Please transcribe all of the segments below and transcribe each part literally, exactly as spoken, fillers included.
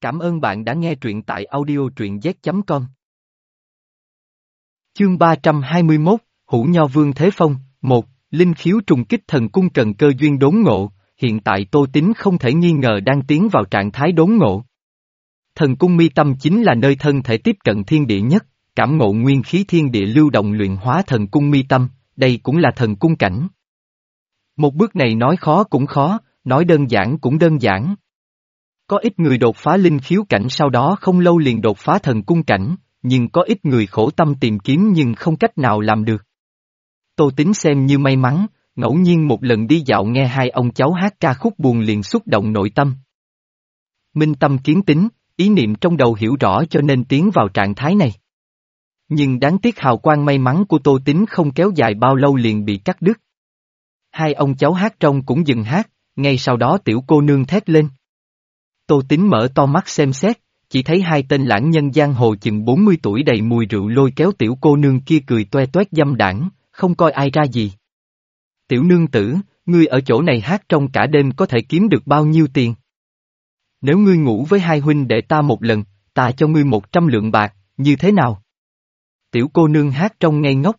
Cảm ơn bạn đã nghe truyện tại audio truyện z chấm com. Chương ba trăm hai mươi mốt, Hữu Nho Vương Thế Phong, một, Linh khiếu trùng kích thần cung cần cơ duyên đốn ngộ, hiện tại Tô Tín không thể nghi ngờ đang tiến vào trạng thái đốn ngộ. Thần cung mi tâm chính là nơi thân thể tiếp cận thiên địa nhất, cảm ngộ nguyên khí thiên địa lưu động luyện hóa thần cung mi tâm, đây cũng là thần cung cảnh. Một bước này nói khó cũng khó, nói đơn giản cũng đơn giản. Có ít người đột phá linh khiếu cảnh sau đó không lâu liền đột phá thần cung cảnh, nhưng có ít người khổ tâm tìm kiếm nhưng không cách nào làm được. Tô Tín xem như may mắn, ngẫu nhiên một lần đi dạo nghe hai ông cháu hát ca khúc buồn liền xúc động nội tâm. Minh tâm kiến tính, ý niệm trong đầu hiểu rõ cho nên tiến vào trạng thái này. Nhưng đáng tiếc hào quang may mắn của Tô Tín không kéo dài bao lâu liền bị cắt đứt. Hai ông cháu hát trong cũng dừng hát, ngay sau đó tiểu cô nương thét lên. Tô Tín mở to mắt xem xét, chỉ thấy hai tên lãng nhân giang hồ chừng bốn mươi tuổi đầy mùi rượu lôi kéo tiểu cô nương kia cười toe toét dâm đảng, không coi ai ra gì. Tiểu nương tử, ngươi ở chỗ này hát trong cả đêm có thể kiếm được bao nhiêu tiền? Nếu ngươi ngủ với hai huynh đệ ta một lần, ta cho ngươi một trăm lượng bạc, như thế nào? Tiểu cô nương hát trong ngây ngốc.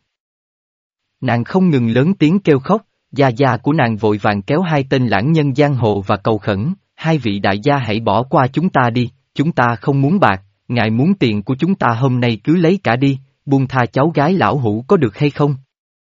Nàng không ngừng lớn tiếng kêu khóc, gia gia của nàng vội vàng kéo hai tên lãng nhân giang hồ và cầu khẩn, hai vị đại gia hãy bỏ qua chúng ta đi, chúng ta không muốn bạc, ngài muốn tiền của chúng ta hôm nay cứ lấy cả đi, buông tha cháu gái lão Hữu có được hay không?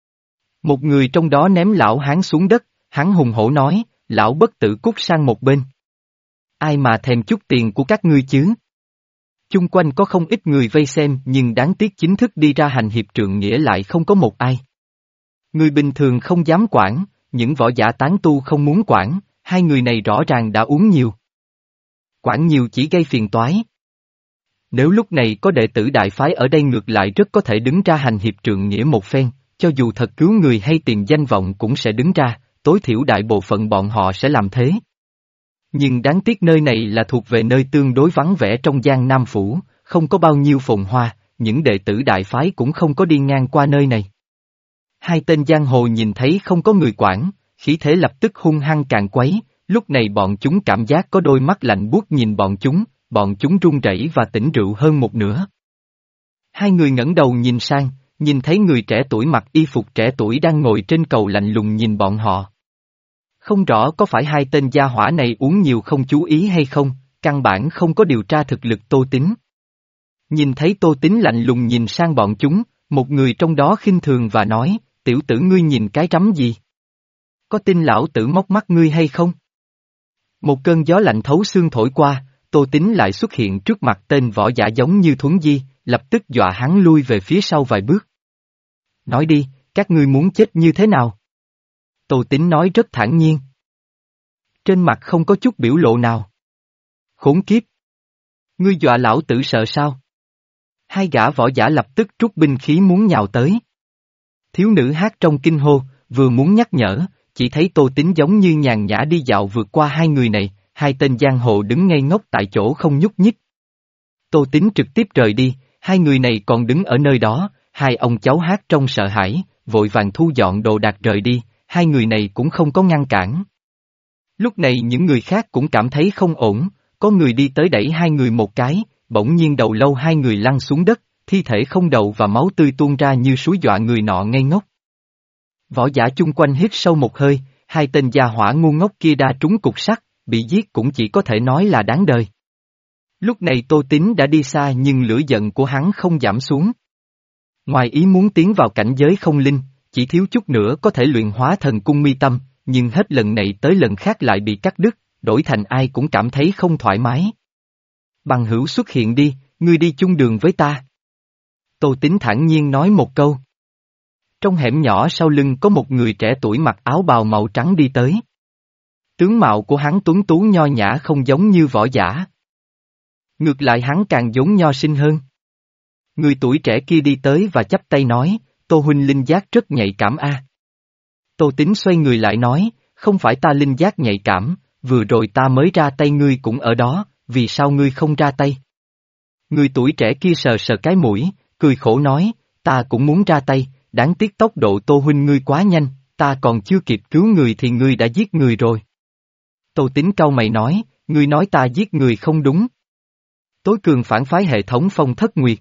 Một người trong đó ném lão hán xuống đất, hắn hùng hổ nói, lão bất tử cút sang một bên. Ai mà thèm chút tiền của các ngươi chứ? Chung quanh có không ít người vây xem nhưng đáng tiếc chính thức đi ra hành hiệp trượng nghĩa lại không có một ai. Người bình thường không dám quản, những võ giả tán tu không muốn quản, hai người này rõ ràng đã uống nhiều. Quản nhiều chỉ gây phiền toái. Nếu lúc này có đệ tử đại phái ở đây ngược lại rất có thể đứng ra hành hiệp trượng nghĩa một phen, cho dù thật cứu người hay tiền danh vọng cũng sẽ đứng ra, tối thiểu đại bộ phận bọn họ sẽ làm thế. Nhưng đáng tiếc nơi này là thuộc về nơi tương đối vắng vẻ trong Giang Nam Phủ, không có bao nhiêu phồn hoa, những đệ tử đại phái cũng không có đi ngang qua nơi này. Hai tên giang hồ nhìn thấy không có người quản, khí thế lập tức hung hăng càng quấy, lúc này bọn chúng cảm giác có đôi mắt lạnh buốt nhìn bọn chúng, bọn chúng run rẩy và tỉnh rượu hơn một nửa. Hai người ngẩng đầu nhìn sang, nhìn thấy người trẻ tuổi mặc y phục trẻ tuổi đang ngồi trên cầu lạnh lùng nhìn bọn họ. Không rõ có phải hai tên gia hỏa này uống nhiều không chú ý hay không, căn bản không có điều tra thực lực Tô Tín. Nhìn thấy Tô Tín lạnh lùng nhìn sang bọn chúng, một người trong đó khinh thường và nói, tiểu tử ngươi nhìn cái rắm gì? Có tin lão tử móc mắt ngươi hay không? Một cơn gió lạnh thấu xương thổi qua, Tô Tín lại xuất hiện trước mặt tên võ giả giống như Thuấn Di, lập tức dọa hắn lui về phía sau vài bước. Nói đi, các ngươi muốn chết như thế nào? Tô Tín nói rất thản nhiên. Trên mặt không có chút biểu lộ nào. Khốn kiếp! Ngươi dọa lão tử sợ sao? Hai gã võ giả lập tức trút binh khí muốn nhào tới. Thiếu nữ hát trong kinh hô, vừa muốn nhắc nhở, chỉ thấy Tô Tín giống như nhàn nhã đi dạo vượt qua hai người này, hai tên giang hồ đứng ngây ngốc tại chỗ không nhúc nhích. Tô Tín trực tiếp rời đi, hai người này còn đứng ở nơi đó, hai ông cháu hát trong sợ hãi, vội vàng thu dọn đồ đạc rời đi, hai người này cũng không có ngăn cản. Lúc này những người khác cũng cảm thấy không ổn, có người đi tới đẩy hai người một cái, bỗng nhiên đầu lâu hai người lăn xuống đất, thi thể không đầu và máu tươi tuôn ra như suối dọa người nọ ngây ngốc. Võ giả chung quanh hít sâu một hơi, hai tên gia hỏa ngu ngốc kia đa trúng cục sắt, bị giết cũng chỉ có thể nói là đáng đời. Lúc này Tô Tín đã đi xa nhưng lửa giận của hắn không giảm xuống. Ngoài ý muốn tiến vào cảnh giới không linh, chỉ thiếu chút nữa có thể luyện hóa thần cung mi tâm, nhưng hết lần này tới lần khác lại bị cắt đứt, đổi thành ai cũng cảm thấy không thoải mái. Bằng hữu xuất hiện đi, ngươi đi chung đường với ta. Tô Tín thản nhiên nói một câu. Trong hẻm nhỏ sau lưng có một người trẻ tuổi mặc áo bào màu trắng đi tới. Tướng mạo của hắn tuấn tú nho nhã không giống như võ giả. Ngược lại hắn càng giống nho sinh hơn. Người tuổi trẻ kia đi tới và chắp tay nói, Tô huynh linh giác rất nhạy cảm a. Tô Tín xoay người lại nói, không phải ta linh giác nhạy cảm, vừa rồi ta mới ra tay ngươi cũng ở đó, vì sao ngươi không ra tay? Người tuổi trẻ kia sờ sờ cái mũi, cười khổ nói, ta cũng muốn ra tay, đáng tiếc tốc độ Tô huynh ngươi quá nhanh, ta còn chưa kịp cứu người thì ngươi đã giết người rồi. Tô Tín cau mày nói, ngươi nói ta giết người không đúng. Tối cường phản phái hệ thống Phong Thất Nguyệt.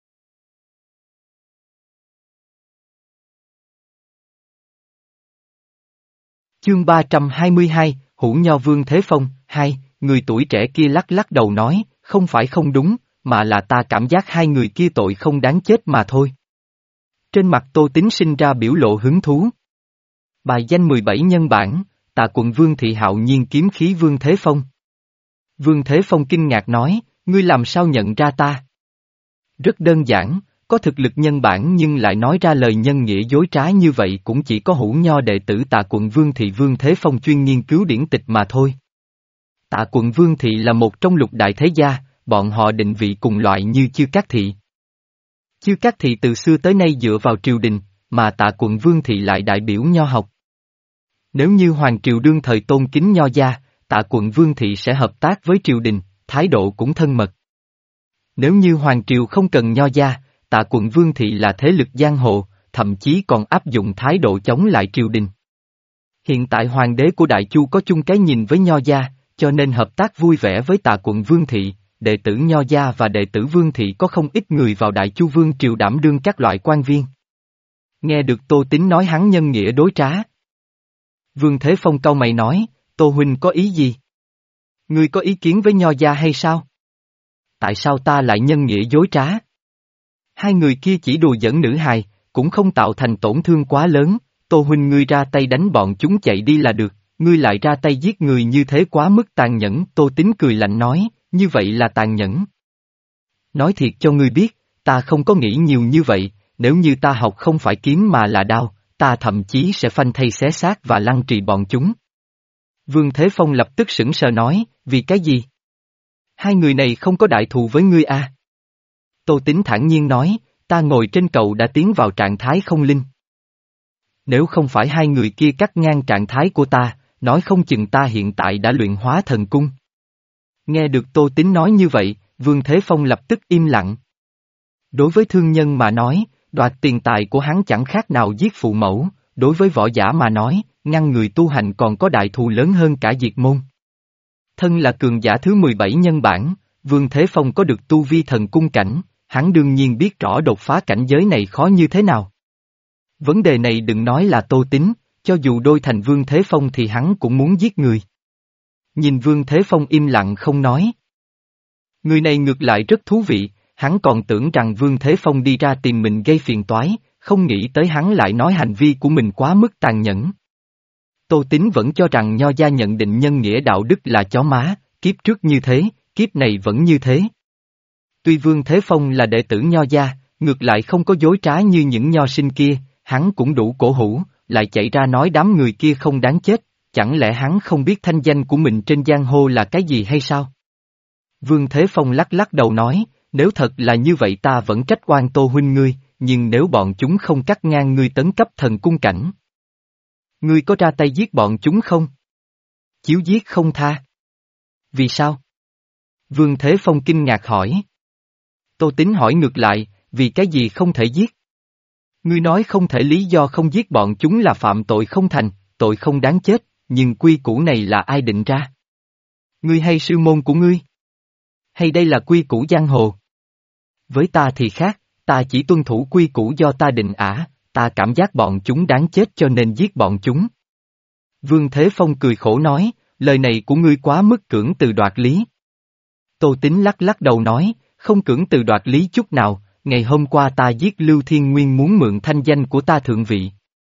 Chương ba trăm hai mươi hai, Hữu Nho Vương Thế Phong, hai, người tuổi trẻ kia lắc lắc đầu nói, không phải không đúng, mà là ta cảm giác hai người kia tội không đáng chết mà thôi. Trên mặt Tô Tín sinh ra biểu lộ hứng thú. Bài danh mười bảy nhân bản, Tà Quận Vương Thị Hạo Nhiên kiếm khí Vương Thế Phong. Vương Thế Phong kinh ngạc nói, ngươi làm sao nhận ra ta? Rất đơn giản, có thực lực nhân bản nhưng lại nói ra lời nhân nghĩa dối trá như vậy cũng chỉ có Hữu Nho đệ tử Tà Quận Vương Thị Vương Thế Phong chuyên nghiên cứu điển tịch mà thôi. Tà Quận Vương Thị là một trong lục đại thế gia, bọn họ định vị cùng loại như Chư Cát Thị. Chư Cát Thị từ xưa tới nay dựa vào triều đình, mà Tà Quận Vương Thị lại đại biểu nho học. Nếu như Hoàng Triều đương thời tôn kính nho gia, Tà Quận Vương Thị sẽ hợp tác với triều đình, thái độ cũng thân mật. Nếu như Hoàng Triều không cần nho gia, Tà Quận Vương Thị là thế lực giang hồ, thậm chí còn áp dụng thái độ chống lại triều đình. Hiện tại Hoàng đế của Đại Chu có chung cái nhìn với nho gia, cho nên hợp tác vui vẻ với Tà Quận Vương Thị, đệ tử nho gia và đệ tử Vương Thị có không ít người vào Đại Chu Vương Triều đảm đương các loại quan viên. Nghe được Tô Tín nói hắn nhân nghĩa đối trá. Vương Thế Phong cau mày nói, Tô huynh có ý gì? Ngươi có ý kiến với nho gia hay sao? Tại sao ta lại nhân nghĩa dối trá? Hai người kia chỉ đùa giỡn nữ hài, cũng không tạo thành tổn thương quá lớn, Tô huynh ngươi ra tay đánh bọn chúng chạy đi là được, ngươi lại ra tay giết người như thế quá mức tàn nhẫn, Tô Tín cười lạnh nói, như vậy là tàn nhẫn. Nói thiệt cho ngươi biết, ta không có nghĩ nhiều như vậy, nếu như ta học không phải kiếm mà là đao, ta thậm chí sẽ phanh thây xé xác và lăng trì bọn chúng. Vương Thế Phong lập tức sững sờ nói, vì cái gì? Hai người này không có đại thù với ngươi à? Tô Tín thản nhiên nói, ta ngồi trên cầu đã tiến vào trạng thái không linh. Nếu không phải hai người kia cắt ngang trạng thái của ta, nói không chừng ta hiện tại đã luyện hóa thần cung. Nghe được Tô Tín nói như vậy, Vương Thế Phong lập tức im lặng. Đối với thương nhân mà nói, đoạt tiền tài của hắn chẳng khác nào giết phụ mẫu, đối với võ giả mà nói, ngăn người tu hành còn có đại thù lớn hơn cả diệt môn. Thân là cường giả thứ mười bảy nhân bản, Vương Thế Phong có được tu vi thần cung cảnh, hắn đương nhiên biết rõ đột phá cảnh giới này khó như thế nào. Vấn đề này đừng nói là Tô Tín, cho dù đôi thành Vương Thế Phong thì hắn cũng muốn giết người. Nhìn Vương Thế Phong im lặng không nói. Người này ngược lại rất thú vị, hắn còn tưởng rằng Vương Thế Phong đi ra tìm mình gây phiền toái, không nghĩ tới hắn lại nói hành vi của mình quá mức tàn nhẫn. Tô Tín vẫn cho rằng nho gia nhận định nhân nghĩa đạo đức là chó má, kiếp trước như thế, kiếp này vẫn như thế. Tuy Vương Thế Phong là đệ tử nho gia, ngược lại không có dối trá như những nho sinh kia, hắn cũng đủ cổ hủ, lại chạy ra nói đám người kia không đáng chết, chẳng lẽ hắn không biết thanh danh của mình trên giang hồ là cái gì hay sao? Vương Thế Phong lắc lắc đầu nói, nếu thật là như vậy ta vẫn trách oan Tô huynh ngươi, nhưng nếu bọn chúng không cắt ngang ngươi tấn cấp thần cung cảnh. Ngươi có ra tay giết bọn chúng không? Chiếu giết không tha. Vì sao? Vương Thế Phong kinh ngạc hỏi. Tô Tín hỏi ngược lại, vì cái gì không thể giết? Ngươi nói không thể lý do không giết bọn chúng là phạm tội không thành, tội không đáng chết, nhưng quy củ này là ai định ra? Ngươi hay sư môn của ngươi? Hay đây là quy củ giang hồ? Với ta thì khác, ta chỉ tuân thủ quy củ do ta định ả, ta cảm giác bọn chúng đáng chết cho nên giết bọn chúng. Vương Thế Phong cười khổ nói, lời này của ngươi quá mức cưỡng từ đoạt lý. Tô Tín lắc lắc đầu nói, không cưỡng từ đoạt lý chút nào, ngày hôm qua ta giết Lưu Thiên Nguyên muốn mượn thanh danh của ta thượng vị.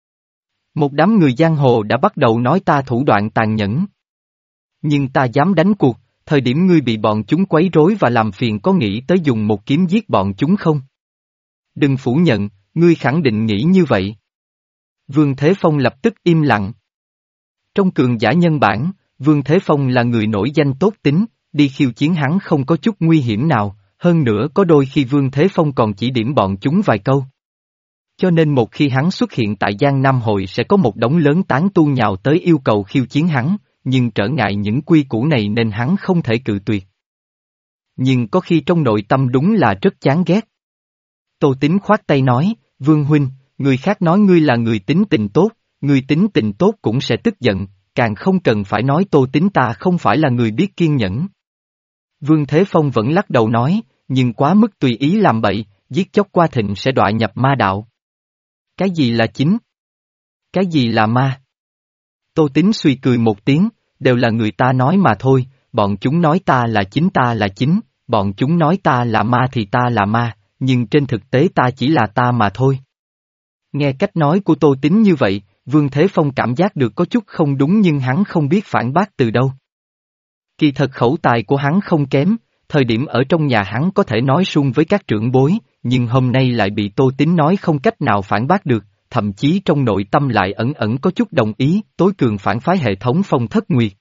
Một đám người giang hồ đã bắt đầu nói ta thủ đoạn tàn nhẫn. Nhưng ta dám đánh cuộc, thời điểm ngươi bị bọn chúng quấy rối và làm phiền có nghĩ tới dùng một kiếm giết bọn chúng không? Đừng phủ nhận, ngươi khẳng định nghĩ như vậy. Vương Thế Phong lập tức im lặng. Trong cường giả nhân bản, Vương Thế Phong là người nổi danh tốt tính, đi khiêu chiến hắn không có chút nguy hiểm nào, hơn nữa có đôi khi Vương Thế Phong còn chỉ điểm bọn chúng vài câu. Cho nên một khi hắn xuất hiện tại Giang Nam Hội sẽ có một đống lớn tán tu nhào tới yêu cầu khiêu chiến hắn, nhưng trở ngại những quy củ này nên hắn không thể cự tuyệt. Nhưng có khi trong nội tâm đúng là rất chán ghét. Tô Tín khoát tay nói, Vương huynh, người khác nói ngươi là người tính tình tốt, người tính tình tốt cũng sẽ tức giận, càng không cần phải nói Tô Tín ta không phải là người biết kiên nhẫn. Vương Thế Phong vẫn lắc đầu nói, nhưng quá mức tùy ý làm bậy, giết chóc qua thịnh sẽ đọa nhập ma đạo. Cái gì là chính? Cái gì là ma? Tô Tín suy cười một tiếng, đều là người ta nói mà thôi, bọn chúng nói ta là chính ta là chính, bọn chúng nói ta là ma thì ta là ma, nhưng trên thực tế ta chỉ là ta mà thôi. Nghe cách nói của Tô Tín như vậy, Vương Thế Phong cảm giác được có chút không đúng nhưng hắn không biết phản bác từ đâu. Kỳ thật khẩu tài của hắn không kém, thời điểm ở trong nhà hắn có thể nói suông với các trưởng bối, nhưng hôm nay lại bị Tô Tín nói không cách nào phản bác được, thậm chí trong nội tâm lại ẩn ẩn có chút đồng ý, tối cường phản phái hệ thống Phong Thất Nguyệt.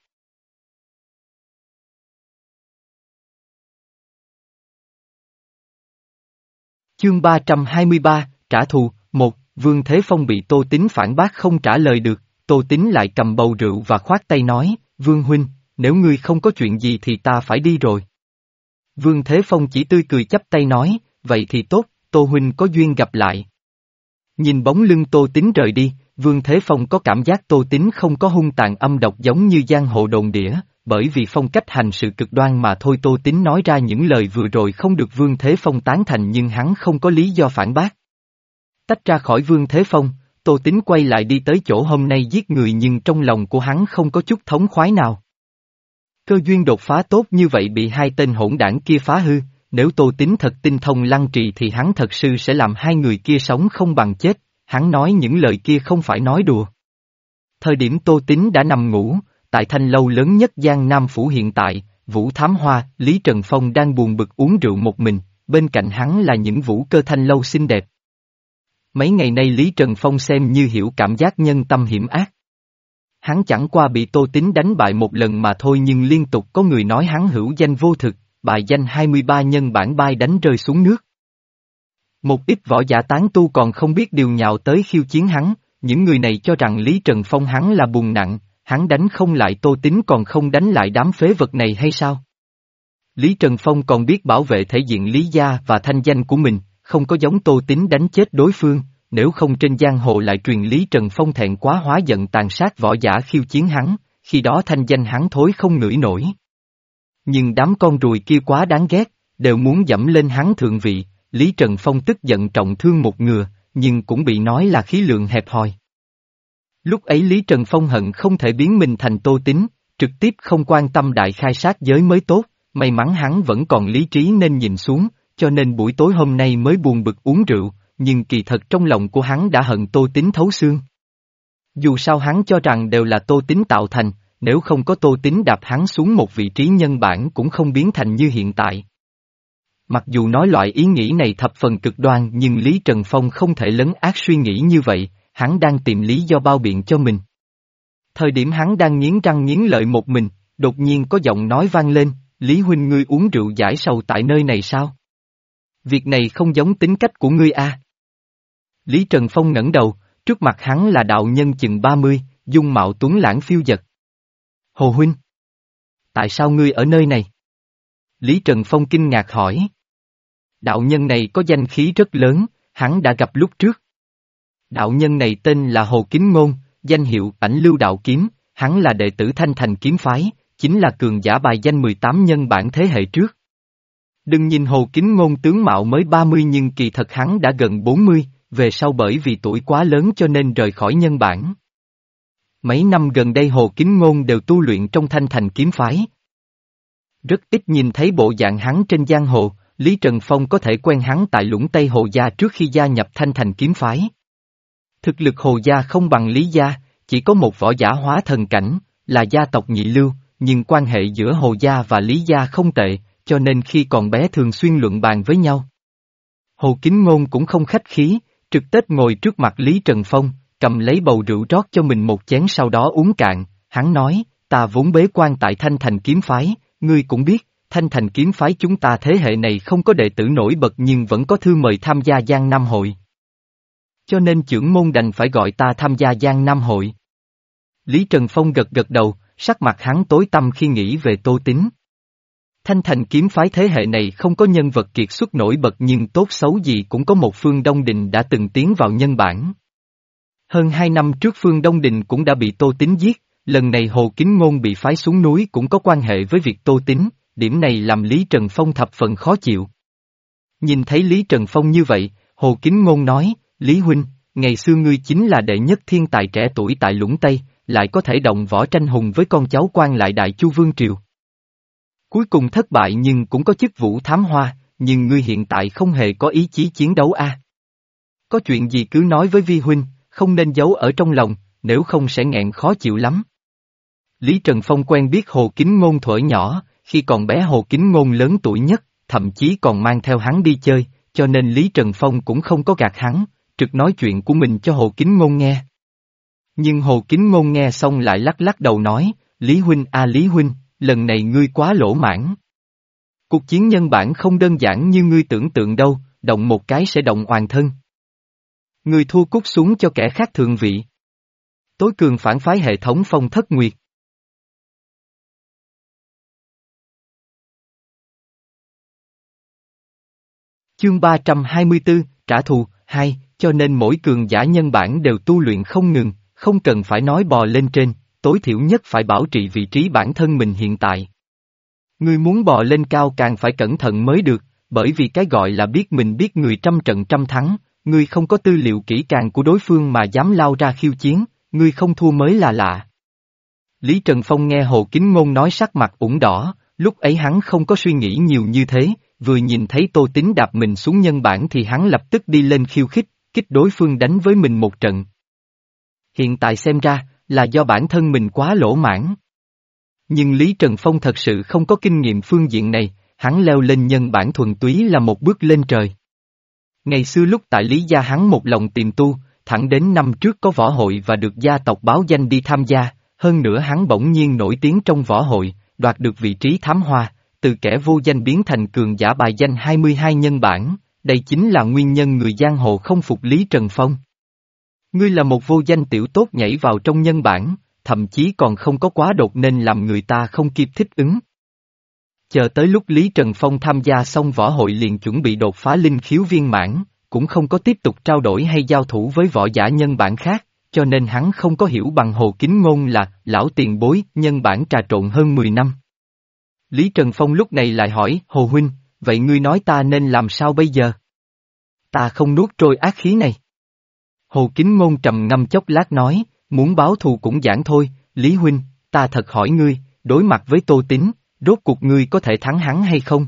Chương ba trăm hai mươi ba, trả thù, một, Vương Thế Phong bị Tô Tín phản bác không trả lời được, Tô Tín lại cầm bầu rượu và khoát tay nói, Vương Huynh, nếu ngươi không có chuyện gì thì ta phải đi rồi. Vương Thế Phong chỉ tươi cười chắp tay nói, vậy thì tốt, Tô Huynh có duyên gặp lại. Nhìn bóng lưng Tô Tín rời đi, Vương Thế Phong có cảm giác Tô Tín không có hung tàn âm độc giống như giang hồ đồn đĩa, bởi vì phong cách hành sự cực đoan mà thôi. Tô Tín nói ra những lời vừa rồi không được Vương Thế Phong tán thành nhưng hắn không có lý do phản bác. Tách ra khỏi Vương Thế Phong, Tô Tín quay lại đi tới chỗ hôm nay giết người nhưng trong lòng của hắn không có chút thống khoái nào. Cơ duyên đột phá tốt như vậy bị hai tên hỗn đảng kia phá hư, nếu Tô Tín thật tinh thông lăng trì thì hắn thật sự sẽ làm hai người kia sống không bằng chết, hắn nói những lời kia không phải nói đùa. Thời điểm Tô Tín đã nằm ngủ, tại thanh lâu lớn nhất Giang Nam Phủ hiện tại, Vũ Thám Hoa, Lý Trần Phong đang buồn bực uống rượu một mình, bên cạnh hắn là những vũ cơ thanh lâu xinh đẹp. Mấy ngày nay Lý Trần Phong xem như hiểu cảm giác nhân tâm hiểm ác. Hắn chẳng qua bị Tô Tín đánh bại một lần mà thôi nhưng liên tục có người nói hắn hữu danh vô thực, bài danh hai mươi ba nhân bản bai đánh rơi xuống nước. Một ít võ giả tán tu còn không biết điều nhạo tới khiêu chiến hắn, những người này cho rằng Lý Trần Phong hắn là bùn nặng, hắn đánh không lại Tô Tín còn không đánh lại đám phế vật này hay sao? Lý Trần Phong còn biết bảo vệ thể diện Lý gia và thanh danh của mình, không có giống Tô Tín đánh chết đối phương, nếu không trên giang hồ lại truyền Lý Trần Phong thẹn quá hóa giận tàn sát võ giả khiêu chiến hắn, khi đó thanh danh hắn thối không ngửi nổi. Nhưng đám con ruồi kia quá đáng ghét, đều muốn dẫm lên hắn thượng vị, Lý Trần Phong tức giận trọng thương một ngừa, nhưng cũng bị nói là khí lượng hẹp hòi. Lúc ấy Lý Trần Phong hận không thể biến mình thành Tô Tín, trực tiếp không quan tâm đại khai sát giới mới tốt, may mắn hắn vẫn còn lý trí nên nhìn xuống, cho nên buổi tối hôm nay mới buồn bực uống rượu, nhưng kỳ thật trong lòng của hắn đã hận Tô Tín thấu xương. Dù sao hắn cho rằng đều là Tô Tín tạo thành, nếu không có Tô Tín đạp hắn xuống một vị trí nhân bản cũng không biến thành như hiện tại. Mặc dù nói loại ý nghĩ này thập phần cực đoan nhưng Lý Trần Phong không thể lấn át suy nghĩ như vậy, hắn đang tìm lý do bao biện cho mình. Thời điểm hắn đang nghiến răng nghiến lợi một mình, đột nhiên có giọng nói vang lên, Lý huynh ngươi uống rượu giải sầu tại nơi này sao? Việc này không giống tính cách của ngươi a. À? Lý Trần Phong ngẩng đầu, trước mặt hắn là đạo nhân chừng ba mươi, dung mạo tuấn lãng phiêu dật. Hồ huynh! Tại sao ngươi ở nơi này? Lý Trần Phong kinh ngạc hỏi. Đạo nhân này có danh khí rất lớn, hắn đã gặp lúc trước. Đạo nhân này tên là Hồ Kính Ngôn, danh hiệu Ảnh Lưu Đạo Kiếm, hắn là đệ tử Thanh Thành Kiếm Phái, chính là cường giả bài danh mười tám nhân bản thế hệ trước. Đừng nhìn Hồ Kính Ngôn tướng mạo mới ba mươi nhưng kỳ thật hắn đã gần bốn mươi, về sau bởi vì tuổi quá lớn cho nên rời khỏi nhân bản. Mấy năm gần đây Hồ Kính Ngôn đều tu luyện trong Thanh Thành Kiếm Phái. Rất ít nhìn thấy bộ dạng hắn trên giang hồ, Lý Trần Phong có thể quen hắn tại Lũng Tây Hồ Gia trước khi gia nhập Thanh Thành Kiếm Phái. Thực lực Hồ Gia không bằng Lý Gia, chỉ có một võ giả hóa thần cảnh, là gia tộc nhị lưu, nhưng quan hệ giữa Hồ Gia và Lý Gia không tệ, cho nên khi còn bé thường xuyên luận bàn với nhau. Hồ Kính Ngôn cũng không khách khí, trực tết ngồi trước mặt Lý Trần Phong, cầm lấy bầu rượu rót cho mình một chén sau đó uống cạn, hắn nói, ta vốn bế quan tại Thanh Thành Kiếm Phái, ngươi cũng biết, Thanh Thành Kiếm Phái chúng ta thế hệ này không có đệ tử nổi bật nhưng vẫn có thư mời tham gia Giang Nam Hội. Cho nên trưởng môn đành phải gọi ta tham gia Giang Nam Hội. Lý Trần Phong gật gật đầu, sắc mặt hắn tối tăm khi nghĩ về Tô Tín. Thanh Thành Kiếm Phái thế hệ này không có nhân vật kiệt xuất nổi bật nhưng tốt xấu gì cũng có một Phương Đông Đình đã từng tiến vào nhân bản. Hơn hai năm trước Phương Đông Đình cũng đã bị Tô Tín giết, lần này Hồ Kính Ngôn bị phái xuống núi cũng có quan hệ với việc Tô Tín, điểm này làm Lý Trần Phong thập phần khó chịu. Nhìn thấy Lý Trần Phong như vậy, Hồ Kính Ngôn nói, Lý Huynh, ngày xưa ngươi chính là đệ nhất thiên tài trẻ tuổi tại Lũng Tây, lại có thể động võ tranh hùng với con cháu quan lại Đại Chu Vương Triều. Cuối cùng thất bại nhưng cũng có chức vụ thám hoa, nhưng ngươi hiện tại không hề có ý chí chiến đấu a. Có chuyện gì cứ nói với Vi Huynh, không nên giấu ở trong lòng, nếu không sẽ nghẹn khó chịu lắm. Lý Trần Phong quen biết Hồ Kính Ngôn thuở nhỏ, khi còn bé Hồ Kính Ngôn lớn tuổi nhất, thậm chí còn mang theo hắn đi chơi, cho nên Lý Trần Phong cũng không có gạt hắn, trực nói chuyện của mình cho Hồ Kính Ngôn nghe. Nhưng Hồ Kính Ngôn nghe xong lại lắc lắc đầu nói, Lý Huynh a Lý Huynh, lần này ngươi quá lỗ mãn. Cuộc chiến nhân bản không đơn giản như ngươi tưởng tượng đâu, động một cái sẽ động toàn thân. Ngươi thua cút xuống cho kẻ khác thượng vị. Tối cường phản phái hệ thống Phong Thất Nguyệt. Chương ba trăm hai mươi tư, trả thù, hai, cho nên mỗi cường giả nhân bản đều tu luyện không ngừng, không cần phải nói bò lên trên, tối thiểu nhất phải bảo trì vị trí bản thân mình hiện tại. Ngươi muốn bò lên cao càng phải cẩn thận mới được, bởi vì cái gọi là biết mình biết người trăm trận trăm thắng, ngươi không có tư liệu kỹ càng của đối phương mà dám lao ra khiêu chiến, ngươi không thua mới là lạ. Lý Trần Phong nghe Hồ Kính Ngôn nói sắc mặt ửng đỏ, lúc ấy hắn không có suy nghĩ nhiều như thế, vừa nhìn thấy Tô Tín đạp mình xuống nhân bản thì hắn lập tức đi lên khiêu khích, kích đối phương đánh với mình một trận. Hiện tại xem ra, là do bản thân mình quá lỗ mãn. Nhưng Lý Trần Phong thật sự không có kinh nghiệm phương diện này, hắn leo lên nhân bản thuần túy là một bước lên trời. Ngày xưa lúc tại Lý gia hắn một lòng tìm tu, thẳng đến năm trước có võ hội và được gia tộc báo danh đi tham gia, hơn nữa hắn bỗng nhiên nổi tiếng trong võ hội, đoạt được vị trí thám hoa, từ kẻ vô danh biến thành cường giả bài danh hai mươi hai nhân bản, đây chính là nguyên nhân người giang hồ không phục Lý Trần Phong. Ngươi là một vô danh tiểu tốt nhảy vào trong nhân bản, thậm chí còn không có quá đột nên làm người ta không kịp thích ứng. Chờ tới lúc Lý Trần Phong tham gia xong võ hội liền chuẩn bị đột phá linh khiếu viên mãn, cũng không có tiếp tục trao đổi hay giao thủ với võ giả nhân bản khác, cho nên hắn không có hiểu bằng Hồ Kính Ngôn là lão tiền bối nhân bản trà trộn hơn mười năm. Lý Trần Phong lúc này lại hỏi, Hồ Huynh, vậy ngươi nói ta nên làm sao bây giờ? Ta không nuốt trôi ác khí này. Hồ Kính Ngôn trầm ngâm chốc lát nói, muốn báo thù cũng giản thôi, Lý Huynh, ta thật hỏi ngươi, đối mặt với Tô Tín, rốt cuộc ngươi có thể thắng hắn hay không?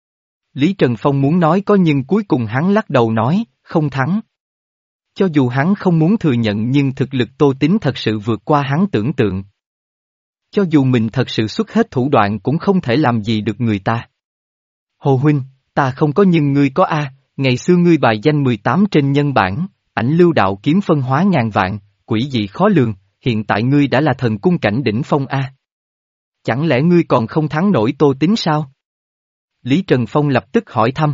Lý Trần Phong muốn nói có nhưng cuối cùng hắn lắc đầu nói, không thắng. Cho dù hắn không muốn thừa nhận nhưng thực lực Tô Tín thật sự vượt qua hắn tưởng tượng. Cho dù mình thật sự xuất hết thủ đoạn cũng không thể làm gì được người ta. Hồ Huynh, ta không có nhưng ngươi có a, ngày xưa ngươi bài danh mười tám trên nhân bản, ảnh lưu đạo kiếm phân hóa ngàn vạn, quỷ dị khó lường, hiện tại ngươi đã là thần cung cảnh đỉnh phong a. Chẳng lẽ ngươi còn không thắng nổi Tô Tín sao? Lý Trần Phong lập tức hỏi thăm.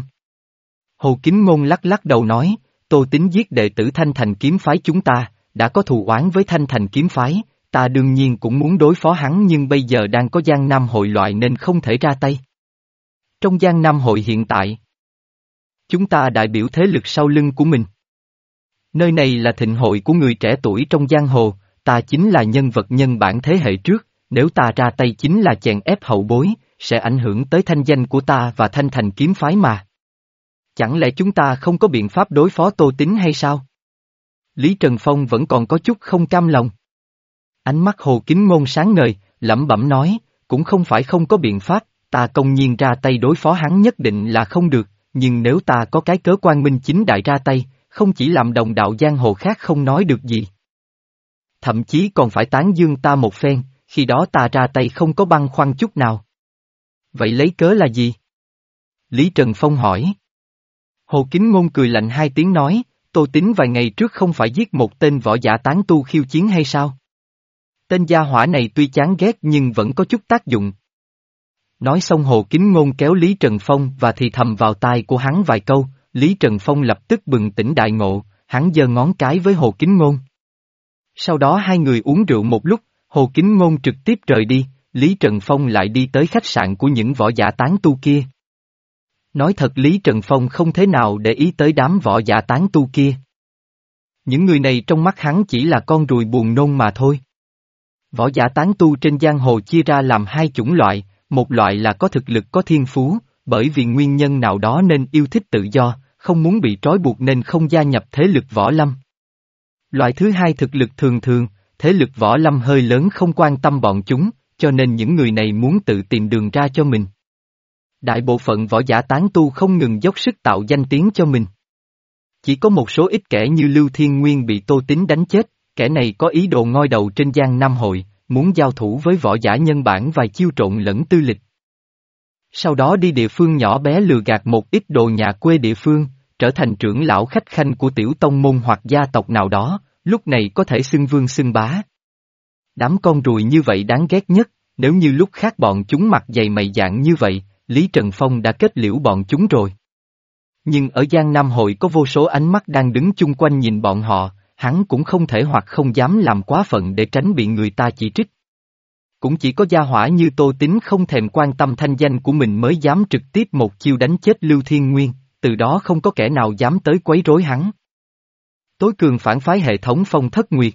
Hồ Kính Ngôn lắc lắc đầu nói, Tô Tín giết đệ tử Thanh Thành kiếm phái chúng ta, đã có thù oán với Thanh Thành kiếm phái, ta đương nhiên cũng muốn đối phó hắn nhưng bây giờ đang có Giang Nam hội loại nên không thể ra tay. Trong Giang Nam hội hiện tại, chúng ta đại biểu thế lực sau lưng của mình. Nơi này là thịnh hội của người trẻ tuổi trong giang hồ, ta chính là nhân vật nhân bản thế hệ trước, nếu ta ra tay chính là chèn ép hậu bối, sẽ ảnh hưởng tới thanh danh của ta và Thanh Thành kiếm phái mà. Chẳng lẽ chúng ta không có biện pháp đối phó Tô Tín hay sao? Lý Trần Phong vẫn còn có chút không cam lòng. Ánh mắt Hồ Kính Ngôn sáng ngời, lẩm bẩm nói, cũng không phải không có biện pháp, ta công nhiên ra tay đối phó hắn nhất định là không được, nhưng nếu ta có cái cớ quang minh chính đại ra tay, không chỉ làm đồng đạo giang hồ khác không nói được gì. Thậm chí còn phải tán dương ta một phen, khi đó ta ra tay không có băn khoăn chút nào. Vậy lấy cớ là gì? Lý Trần Phong hỏi. Hồ Kính Ngôn cười lạnh hai tiếng nói, Tô Tín vài ngày trước không phải giết một tên võ giả tán tu khiêu chiến hay sao? Tên gia hỏa này tuy chán ghét nhưng vẫn có chút tác dụng. Nói xong Hồ Kính Ngôn kéo Lý Trần Phong và thì thầm vào tai của hắn vài câu, Lý Trần Phong lập tức bừng tỉnh đại ngộ, hắn giơ ngón cái với Hồ Kính Ngôn. Sau đó hai người uống rượu một lúc, Hồ Kính Ngôn trực tiếp rời đi, Lý Trần Phong lại đi tới khách sạn của những võ giả tán tu kia. Nói thật Lý Trần Phong không thế nào để ý tới đám võ giả tán tu kia. Những người này trong mắt hắn chỉ là con ruồi buồn nôn mà thôi. Võ giả tán tu trên giang hồ chia ra làm hai chủng loại, một loại là có thực lực có thiên phú, bởi vì nguyên nhân nào đó nên yêu thích tự do, không muốn bị trói buộc nên không gia nhập thế lực võ lâm. Loại thứ hai thực lực thường thường, thế lực võ lâm hơi lớn không quan tâm bọn chúng, cho nên những người này muốn tự tìm đường ra cho mình. Đại bộ phận võ giả tán tu không ngừng dốc sức tạo danh tiếng cho mình. Chỉ có một số ít kẻ như Lưu Thiên Nguyên bị Tô Tín đánh chết, kẻ này có ý đồ ngoi đầu trên Giang Nam Hội, muốn giao thủ với võ giả nhân bản và chiêu trộn lẫn tư lịch. Sau đó đi địa phương nhỏ bé lừa gạt một ít đồ nhà quê địa phương, trở thành trưởng lão khách khanh của tiểu tông môn hoặc gia tộc nào đó, lúc này có thể xưng vương xưng bá. Đám con ruồi như vậy đáng ghét nhất, nếu như lúc khác bọn chúng mặt dày mày dạn như vậy, Lý Trần Phong đã kết liễu bọn chúng rồi. Nhưng ở Giang Nam Hội có vô số ánh mắt đang đứng chung quanh nhìn bọn họ, hắn cũng không thể hoặc không dám làm quá phận để tránh bị người ta chỉ trích. Cũng chỉ có gia hỏa như Tô Tín không thèm quan tâm thanh danh của mình mới dám trực tiếp một chiêu đánh chết Lưu Thiên Nguyên, từ đó không có kẻ nào dám tới quấy rối hắn. Tối cường phản phái hệ thống Phong Thất Nguyệt.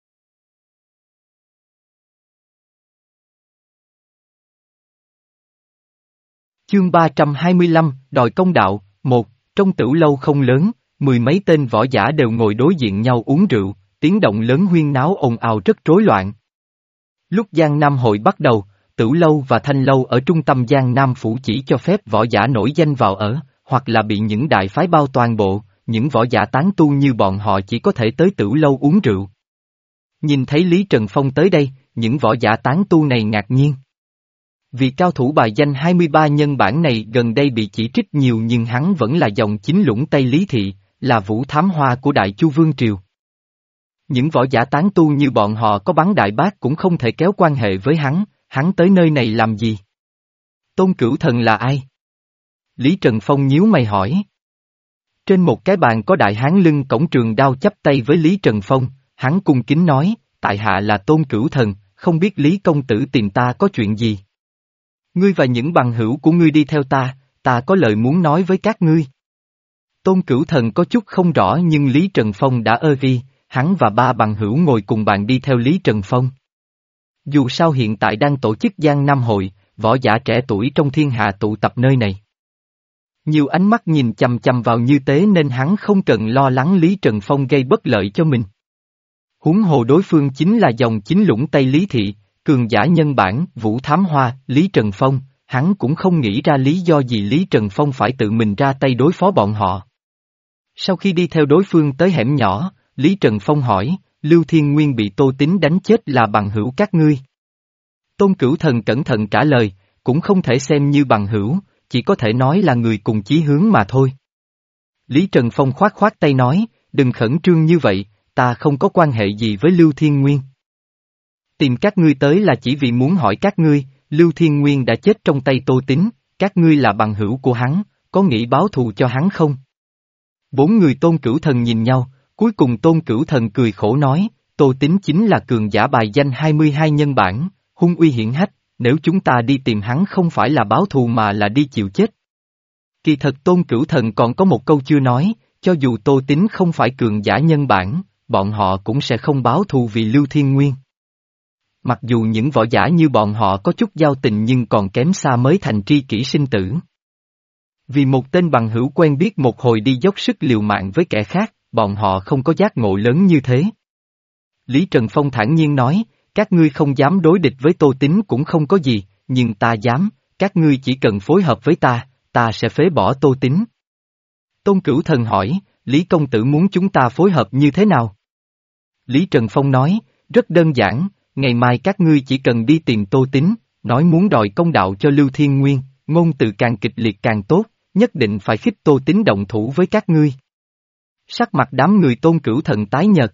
Chương ba trăm hai mươi lăm, đòi công đạo, một, trong tửu lâu không lớn, mười mấy tên võ giả đều ngồi đối diện nhau uống rượu, tiếng động lớn huyên náo ồn ào rất rối loạn. Lúc Giang Nam Hội bắt đầu, Tửu Lâu và Thanh Lâu ở trung tâm Giang Nam Phủ chỉ cho phép võ giả nổi danh vào ở, hoặc là bị những đại phái bao toàn bộ, những võ giả tán tu như bọn họ chỉ có thể tới Tửu Lâu uống rượu. Nhìn thấy Lý Trần Phong tới đây, những võ giả tán tu này ngạc nhiên. Vì cao thủ bài danh hai mươi ba nhân bản này gần đây bị chỉ trích nhiều nhưng hắn vẫn là dòng chính lũng Tây Lý Thị, là vũ thám hoa của Đại Chu Vương Triều. Những võ giả tán tu như bọn họ có bắn đại bác cũng không thể kéo quan hệ với hắn, hắn tới nơi này làm gì? Tôn Cửu Thần là ai? Lý Trần Phong nhíu mày hỏi. Trên một cái bàn có đại hán lưng cổng trường đao chắp tay với Lý Trần Phong, hắn cung kính nói, tại hạ là Tôn Cửu Thần, không biết Lý công tử tìm ta có chuyện gì? Ngươi và những bằng hữu của ngươi đi theo ta, ta có lời muốn nói với các ngươi. Tôn Cửu Thần có chút không rõ nhưng Lý Trần Phong đã ơ ghi, hắn và ba bằng hữu ngồi cùng bàn đi theo Lý Trần Phong. Dù sao hiện tại đang tổ chức Giang Nam Hội, võ giả trẻ tuổi trong thiên hạ tụ tập nơi này. Nhiều ánh mắt nhìn chằm chằm vào như thế nên hắn không cần lo lắng Lý Trần Phong gây bất lợi cho mình. Huống hồ đối phương chính là dòng chính lũng Tây Lý Thị, cường giả nhân bản, vũ thám hoa, Lý Trần Phong, hắn cũng không nghĩ ra lý do gì Lý Trần Phong phải tự mình ra tay đối phó bọn họ. Sau khi đi theo đối phương tới hẻm nhỏ, Lý Trần Phong hỏi, Lưu Thiên Nguyên bị Tô Tín đánh chết là bằng hữu các ngươi. Tôn Cửu Thần cẩn thận trả lời, cũng không thể xem như bằng hữu, chỉ có thể nói là người cùng chí hướng mà thôi. Lý Trần Phong khoát khoát tay nói, đừng khẩn trương như vậy, ta không có quan hệ gì với Lưu Thiên Nguyên. Tìm các ngươi tới là chỉ vì muốn hỏi các ngươi, Lưu Thiên Nguyên đã chết trong tay Tô Tín, các ngươi là bằng hữu của hắn, có nghĩ báo thù cho hắn không? Bốn người Tôn Cửu Thần nhìn nhau, cuối cùng Tôn Cửu Thần cười khổ nói, Tô Tín chính là cường giả bài danh hai mươi hai nhân bản, hung uy hiển hách, nếu chúng ta đi tìm hắn không phải là báo thù mà là đi chịu chết. Kỳ thật Tôn Cửu Thần còn có một câu chưa nói, cho dù Tô Tín không phải cường giả nhân bản, bọn họ cũng sẽ không báo thù vì Lưu Thiên Nguyên. Mặc dù những võ giả như bọn họ có chút giao tình nhưng còn kém xa mới thành tri kỷ sinh tử. Vì một tên bằng hữu quen biết một hồi đi dốc sức liều mạng với kẻ khác, bọn họ không có giác ngộ lớn như thế. Lý Trần Phong thản nhiên nói, các ngươi không dám đối địch với Tô Tín cũng không có gì, nhưng ta dám, các ngươi chỉ cần phối hợp với ta, ta sẽ phế bỏ Tô Tín. Tôn Cửu Thần hỏi, Lý công tử muốn chúng ta phối hợp như thế nào? Lý Trần Phong nói, rất đơn giản, ngày mai các ngươi chỉ cần đi tìm Tô Tín, nói muốn đòi công đạo cho Lưu Thiên Nguyên, ngôn từ càng kịch liệt càng tốt, nhất định phải khích Tô Tín động thủ với các ngươi. Sắc mặt đám người Tôn Cửu Thần tái nhợt.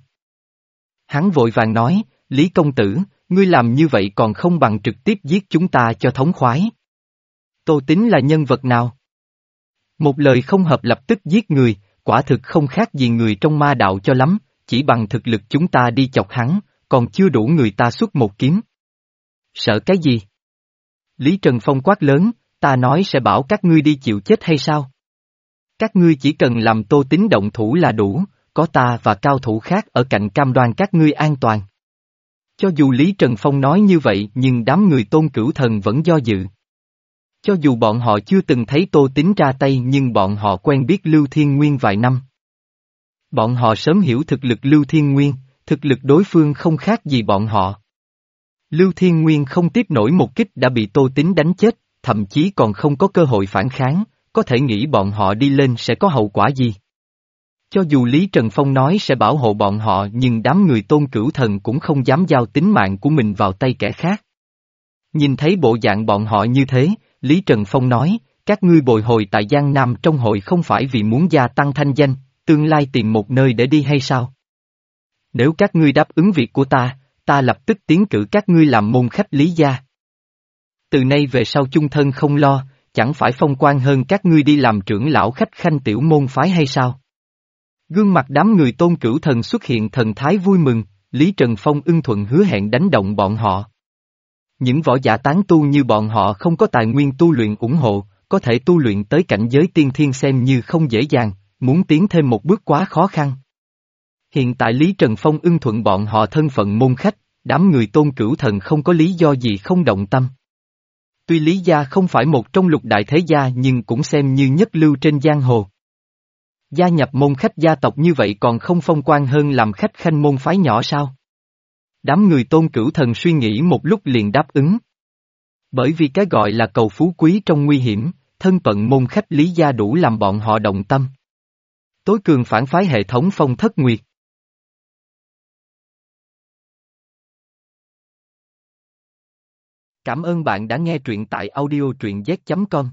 Hắn vội vàng nói, Lý công tử, ngươi làm như vậy còn không bằng trực tiếp giết chúng ta cho thống khoái. Tô Tín là nhân vật nào? Một lời không hợp lập tức giết người, quả thực không khác gì người trong ma đạo cho lắm, chỉ bằng thực lực chúng ta đi chọc hắn, còn chưa đủ người ta xuất một kiếm. Sợ cái gì? Lý Trần Phong quát lớn, ta nói sẽ bảo các ngươi đi chịu chết hay sao? Các ngươi chỉ cần làm Tô Tín động thủ là đủ, có ta và cao thủ khác ở cạnh cam đoan các ngươi an toàn. Cho dù Lý Trần Phong nói như vậy nhưng đám người Tôn Cửu Thần vẫn do dự. Cho dù bọn họ chưa từng thấy Tô Tín ra tay nhưng bọn họ quen biết Lưu Thiên Nguyên vài năm. Bọn họ sớm hiểu thực lực Lưu Thiên Nguyên, thực lực đối phương không khác gì bọn họ. Lưu Thiên Nguyên không tiếp nổi một kích đã bị Tô Tín đánh chết, thậm chí còn không có cơ hội phản kháng, có thể nghĩ bọn họ đi lên sẽ có hậu quả gì. Cho dù Lý Trần Phong nói sẽ bảo hộ bọn họ nhưng đám người Tôn Cửu Thần cũng không dám giao tính mạng của mình vào tay kẻ khác. Nhìn thấy bộ dạng bọn họ như thế, Lý Trần Phong nói, các ngươi bồi hồi tại Giang Nam trong hội không phải vì muốn gia tăng thanh danh, tương lai tìm một nơi để đi hay sao? Nếu các ngươi đáp ứng việc của ta, ta lập tức tiến cử các ngươi làm môn khách Lý gia. Từ nay về sau chung thân không lo, chẳng phải phong quan hơn các ngươi đi làm trưởng lão khách khanh tiểu môn phái hay sao? Gương mặt đám người Tôn Cửu Thần xuất hiện thần thái vui mừng, Lý Trần Phong ưng thuận hứa hẹn đánh động bọn họ. Những võ giả tán tu như bọn họ không có tài nguyên tu luyện ủng hộ, có thể tu luyện tới cảnh giới tiên thiên xem như không dễ dàng, muốn tiến thêm một bước quá khó khăn. Hiện tại Lý Trần Phong ưng thuận bọn họ thân phận môn khách, đám người Tôn Cửu Thần không có lý do gì không động tâm. Tuy Lý gia không phải một trong lục đại thế gia nhưng cũng xem như nhất lưu trên giang hồ. Gia nhập môn khách gia tộc như vậy còn không phong quan hơn làm khách khanh môn phái nhỏ sao? Đám người Tôn Cửu Thần suy nghĩ một lúc liền đáp ứng. Bởi vì cái gọi là cầu phú quý trong nguy hiểm, thân phận môn khách Lý gia đủ làm bọn họ động tâm. Tối cường phản phái hệ thống Phong Thất Nguyệt. Cảm ơn bạn đã nghe truyện tại audio truyện z chấm com.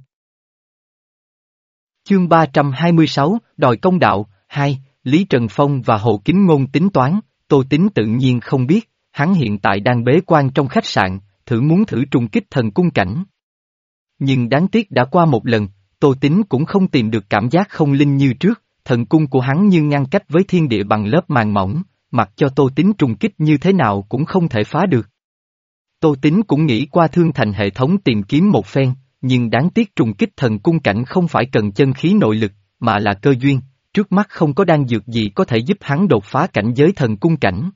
Chương ba trăm hai mươi sáu, Đòi công đạo, hai, Lý Trần Phong và Hồ Kính Ngôn tính toán, Tô Tín tự nhiên không biết, hắn hiện tại đang bế quan trong khách sạn, thử muốn thử trùng kích thần cung cảnh. Nhưng đáng tiếc đã qua một lần, Tô Tín cũng không tìm được cảm giác không linh như trước, thần cung của hắn như ngăn cách với thiên địa bằng lớp màng mỏng, mặc cho Tô Tín trùng kích như thế nào cũng không thể phá được. Tô Tín cũng nghĩ qua Thương Thành hệ thống tìm kiếm một phen, nhưng đáng tiếc trùng kích thần cung cảnh không phải cần chân khí nội lực, mà là cơ duyên, trước mắt không có đan dược gì có thể giúp hắn đột phá cảnh giới thần cung cảnh.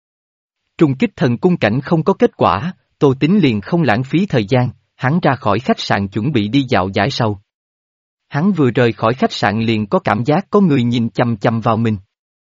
Trùng kích thần cung cảnh không có kết quả, Tô Tín liền không lãng phí thời gian, hắn ra khỏi khách sạn chuẩn bị đi dạo giải sầu. Hắn vừa rời khỏi khách sạn liền có cảm giác có người nhìn chằm chằm vào mình.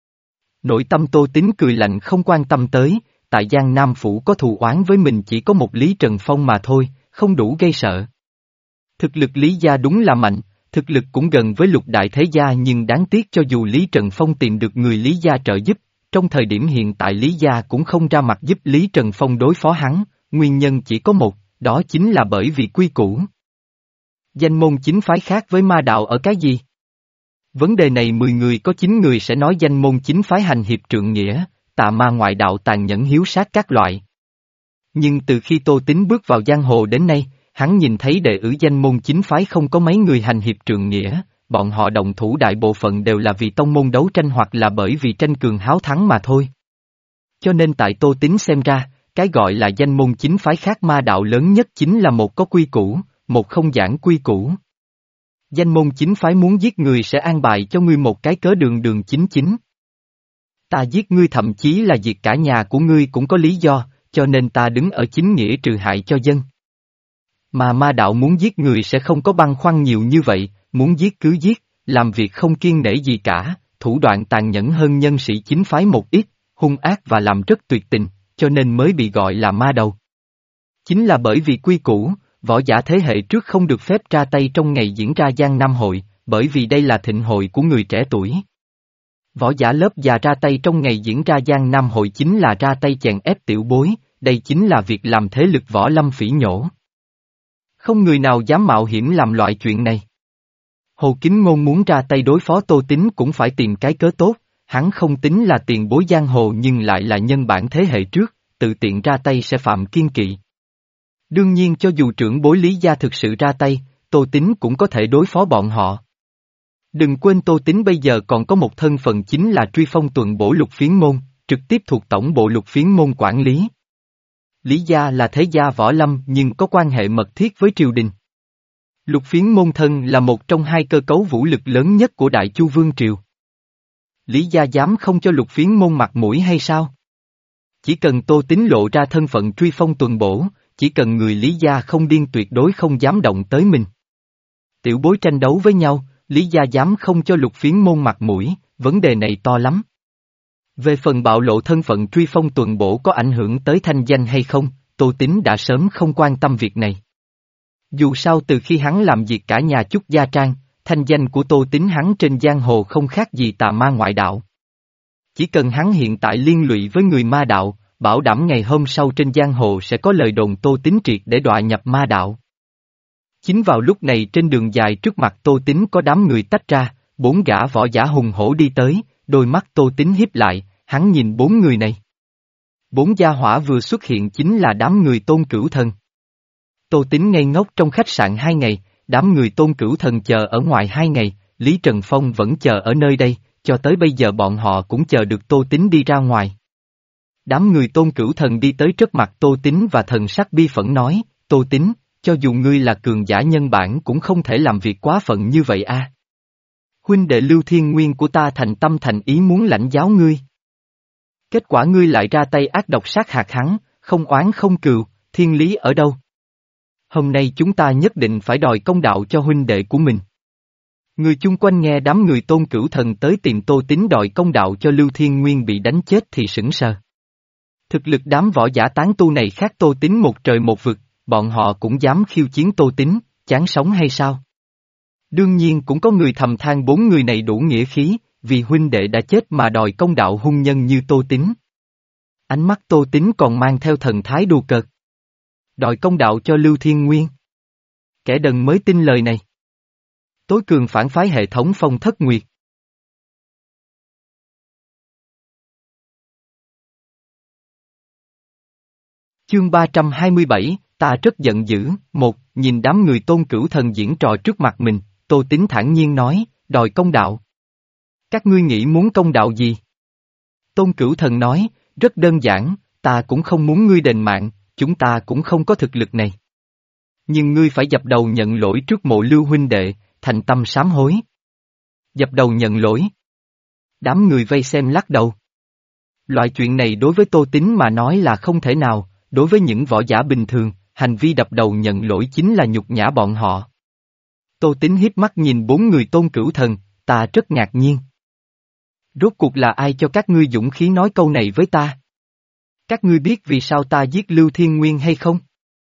Nội tâm Tô Tín cười lạnh không quan tâm tới, tại Giang Nam Phủ có thù oán với mình chỉ có một Lý Trần Phong mà thôi, không đủ gây sợ. Thực lực Lý gia đúng là mạnh, thực lực cũng gần với lục đại thế gia nhưng đáng tiếc cho dù Lý Trần Phong tìm được người Lý gia trợ giúp, trong thời điểm hiện tại Lý gia cũng không ra mặt giúp Lý Trần Phong đối phó hắn, nguyên nhân chỉ có một, đó chính là bởi vì quy củ. Danh môn chính phái khác với ma đạo ở cái gì? Vấn đề này mười người có chín người sẽ nói danh môn chính phái hành hiệp trượng nghĩa, tà ma ngoại đạo tàn nhẫn hiếu sát các loại. Nhưng từ khi Tô Tín bước vào giang hồ đến nay, hắn nhìn thấy đệ ử danh môn chính phái không có mấy người hành hiệp trượng nghĩa, bọn họ động thủ đại bộ phận đều là vì tông môn đấu tranh hoặc là bởi vì tranh cường háo thắng mà thôi. Cho nên tại Tô Tín xem ra, cái gọi là danh môn chính phái khác ma đạo lớn nhất chính là một có quy củ, một không giảng quy củ. Danh môn chính phái muốn giết người sẽ an bài cho ngươi một cái cớ đường đường chính chính. Ta giết ngươi thậm chí là diệt cả nhà của ngươi cũng có lý do, cho nên ta đứng ở chính nghĩa trừ hại cho dân. Mà ma đạo muốn giết người sẽ không có băn khoăn nhiều như vậy, muốn giết cứ giết, làm việc không kiêng nể gì cả, thủ đoạn tàn nhẫn hơn nhân sĩ chính phái một ít, hung ác và làm rất tuyệt tình, cho nên mới bị gọi là ma đầu. Chính là bởi vì quy củ, võ giả thế hệ trước không được phép ra tay trong ngày diễn ra Giang Nam Hội, bởi vì đây là thịnh hội của người trẻ tuổi. Võ giả lớp già ra tay trong ngày diễn ra Giang Nam Hội chính là ra tay chèn ép tiểu bối, đây chính là việc làm thế lực võ lâm phỉ nhổ. Không người nào dám mạo hiểm làm loại chuyện này. Hồ Kính Ngôn muốn ra tay đối phó Tô Tín cũng phải tìm cái cớ tốt, hắn không tính là tiền bối giang hồ nhưng lại là nhân bản thế hệ trước, tự tiện ra tay sẽ phạm kiên kỵ. Đương nhiên cho dù trưởng bối Lý gia thực sự ra tay, Tô Tín cũng có thể đối phó bọn họ. Đừng quên Tô Tín bây giờ còn có một thân phận chính là truy phong tuần bổ lục phiến môn, trực tiếp thuộc tổng bộ lục phiến môn quản lý. Lý gia là thế gia võ lâm nhưng có quan hệ mật thiết với triều đình. Lục phiến môn thân là một trong hai cơ cấu vũ lực lớn nhất của Đại Chu Vương Triều. Lý gia dám không cho lục phiến môn mặt mũi hay sao? Chỉ cần Tô Tín lộ ra thân phận truy phong tuần bổ, chỉ cần người Lý gia không điên tuyệt đối không dám động tới mình. Tiểu bối tranh đấu với nhau, Lý gia dám không cho Lục Phiến môn mặt mũi, vấn đề này to lắm. Về phần bạo lộ thân phận truy phong tuần bổ có ảnh hưởng tới thanh danh hay không, Tô Tín đã sớm không quan tâm việc này. Dù sao từ khi hắn làm việc cả nhà Chúc Gia Trang, thanh danh của Tô Tín hắn trên giang hồ không khác gì tà ma ngoại đạo. Chỉ cần hắn hiện tại liên lụy với người ma đạo, bảo đảm ngày hôm sau trên giang hồ sẽ có lời đồn Tô Tín triệt để đọa nhập ma đạo. Chính vào lúc này trên đường dài trước mặt Tô Tín có đám người tách ra, bốn gã võ giả hùng hổ đi tới, đôi mắt Tô Tín híp lại, hắn nhìn bốn người này. Bốn gia hỏa vừa xuất hiện chính là đám người Tôn Cửu Thần. Tô Tín ngây ngốc trong khách sạn hai ngày, đám người Tôn Cửu Thần chờ ở ngoài hai ngày, Lý Trần Phong vẫn chờ ở nơi đây, cho tới bây giờ bọn họ cũng chờ được Tô Tín đi ra ngoài. Đám người Tôn Cửu Thần đi tới trước mặt Tô Tín và thần sắc bi phẫn nói, Tô Tín, cho dù ngươi là cường giả nhân bản cũng không thể làm việc quá phận như vậy a. Huynh đệ Lưu Thiên Nguyên của ta thành tâm thành ý muốn lãnh giáo ngươi. Kết quả ngươi lại ra tay ác độc sát hại hắn, không oán không cừu, thiên lý ở đâu? Hôm nay chúng ta nhất định phải đòi công đạo cho huynh đệ của mình. Người chung quanh nghe đám người Tôn Cửu Thần tới tìm Tô Tín đòi công đạo cho Lưu Thiên Nguyên bị đánh chết thì sững sờ. Thực lực đám võ giả tán tu này khác Tô Tín một trời một vực, bọn họ cũng dám khiêu chiến Tô Tín, chán sống hay sao? Đương nhiên cũng có người thầm than bốn người này đủ nghĩa khí, vì huynh đệ đã chết mà đòi công đạo hung nhân như Tô Tín. Ánh mắt Tô Tín còn mang theo thần thái đùa cợt. Đòi công đạo cho Lưu Thiên Nguyên. Kẻ đần mới tin lời này. Tối cường phản phái hệ thống Phong Thất Nguyệt. Chương ba trăm hai mươi bảy, ta rất giận dữ, một, nhìn đám người Tôn Cửu Thần diễn trò trước mặt mình, Tô Tín thản nhiên nói, đòi công đạo. Các ngươi nghĩ muốn công đạo gì? Tôn Cửu Thần nói, rất đơn giản, ta cũng không muốn ngươi đền mạng, chúng ta cũng không có thực lực này. Nhưng ngươi phải dập đầu nhận lỗi trước Mộ Lưu huynh đệ, thành tâm sám hối. Dập đầu nhận lỗi. Đám người vây xem lắc đầu. Loại chuyện này đối với Tô Tín mà nói là không thể nào, đối với những võ giả bình thường, hành vi đập đầu nhận lỗi chính là nhục nhã bọn họ. Tô Tín hiếp mắt nhìn bốn người Tôn Cửu Thần, ta rất ngạc nhiên. Rốt cuộc là ai cho các ngươi dũng khí nói câu này với ta? Các ngươi biết vì sao ta giết Lưu Thiên Nguyên hay không?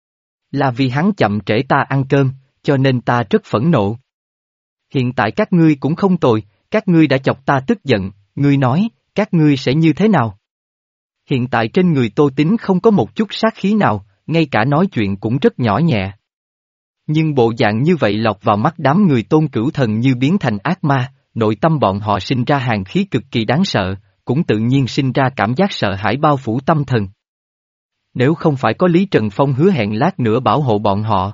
Là vì hắn chậm trễ ta ăn cơm, cho nên ta rất phẫn nộ. Hiện tại các ngươi cũng không tồi, các ngươi đã chọc ta tức giận, ngươi nói, các ngươi sẽ như thế nào? Hiện tại trên người Tô Tín không có một chút sát khí nào, ngay cả nói chuyện cũng rất nhỏ nhẹ. Nhưng bộ dạng như vậy lọt vào mắt đám người Tôn Cửu Thần như biến thành ác ma, nội tâm bọn họ sinh ra hàn khí cực kỳ đáng sợ, cũng tự nhiên sinh ra cảm giác sợ hãi bao phủ tâm thần. Nếu không phải có Lý Trần Phong hứa hẹn lát nữa bảo hộ bọn họ,